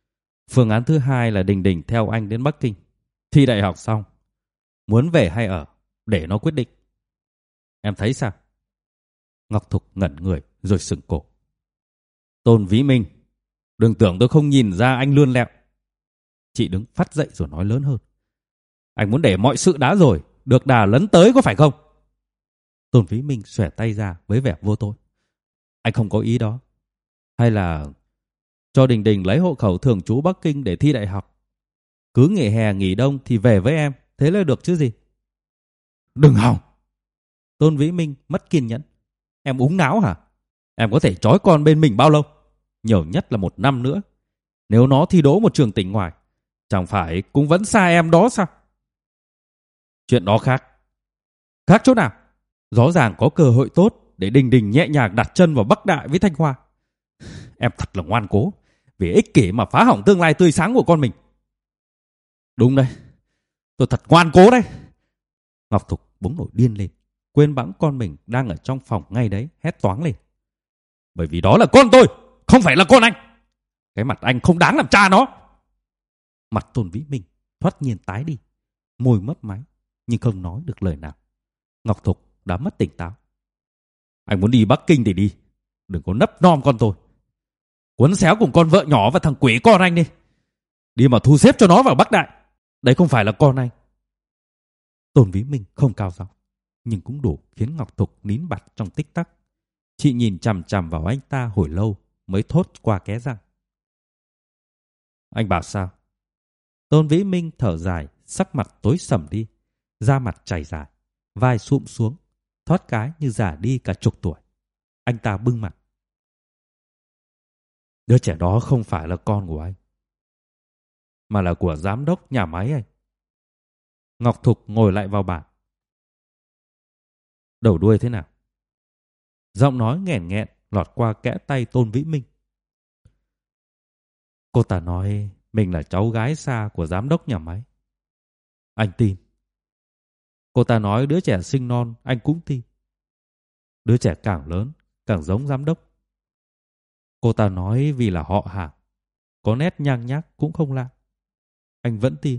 Phương án thứ hai là Đình Đình theo anh đến Bắc Kinh. Thi đại học xong, muốn về hay ở, để nó quyết định. Em thấy sao? Ngọc Thục ngẩn người rồi sững cổ. Tôn Vĩ Minh, đừng tưởng tôi không nhìn ra anh lươn lẹo. Chị đứng phát dậy rồi nói lớn hơn. Anh muốn để mọi sự đã rồi, được đà lấn tới có phải không? Tôn Vĩ Minh xòe tay ra với vẻ vô tội. Anh không có ý đó. Hay là cho Đình Đình lấy hộ khẩu thường trú Bắc Kinh để thi đại học. Cứ nghỉ hè nghỉ đông thì về với em, thế là được chứ gì. Đừng hòng. Tôn Vĩ Minh mất kiên nhẫn. Em úng ngáo hả? Em có thể trói con bên mình bao lâu? Nhiều nhất là một năm nữa. Nếu nó thi đỗ một trường tỉnh ngoài, chẳng phải cũng vẫn xa em đó sao? Chuyện đó khác. Khác chỗ nào? Rõ ràng có cơ hội tốt để Đình Đình nhẹ nhàng đặt chân vào Bắc Đại với Thanh Hoa. Em thật là ngoan cố, vì ích kỷ mà phá hỏng tương lai tươi sáng của con mình. Đúng đấy, tôi thật ngoan cố đấy. Ngọc Thục bỗng nổi điên lên, quên bẵng con mình đang ở trong phòng ngay đấy, hét toáng lên. Bởi vì đó là con tôi, không phải là con anh. Cái mặt anh không đáng làm cha nó. Mặt Tôn Vĩ Minh thoát nhiên tái đi, môi mấp máy nhưng không nói được lời nào. Ngọc Thục đã mất tỉnh táo. Anh muốn đi Bắc Kinh thì đi, đừng có nấp nom con tôi. Quấn xéo cùng con vợ nhỏ và thằng quỷ con anh đi. Đi mà thu xếp cho nó vào Bắc Đại. Đấy không phải là con anh. Tôn Vĩ Minh không cao giọng, nhưng cũng đủ khiến Ngọc Thục nín bặt trong tích tắc. Chị nhìn chằm chằm vào anh ta hồi lâu mới thốt qua ké răng. Anh bảo sao? Tôn Vĩ Minh thở dài, sắc mặt tối sầm đi, da mặt chảy dài, vai sụm xuống, thoát cái như già đi cả chục tuổi. Anh ta bưng mặt. Đứa trẻ đó không phải là con của anh, mà là của giám đốc nhà máy anh. Ngọc Thục ngồi lại vào bàn. Đầu đuôi thế nào? Giọng nói nghẹn nghẹn lọt qua kẽ tay Tôn Vĩ Minh. Cô ta nói mình là cháu gái xa của giám đốc nhà máy. Anh tin. Cô ta nói đứa trẻ sinh non, anh cũng tin. Đứa trẻ càng lớn, càng giống giám đốc. Cô ta nói vì là họ hàng, có nét nhang nhác cũng không lạ. Anh vẫn tin.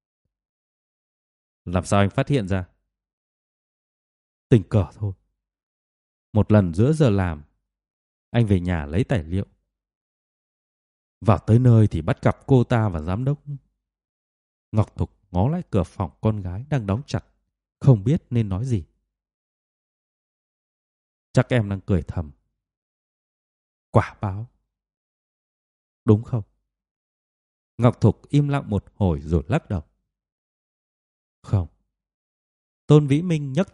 Làm sao anh phát hiện ra? Tình cờ thôi. Một lần giữa giờ làm, anh về nhà lấy tài liệu. Vào tới nơi thì bắt gặp cô ta và giám đốc. Ngọc Thục ngó lại cửa phòng con gái đang đóng chặt, không biết nên nói gì. Chắc em đang cười thầm. Quả báo. Đúng không? Ngọc Thục im lặng một hồi rồi lắc đầu. Không. Tôn Vĩ Minh nhấc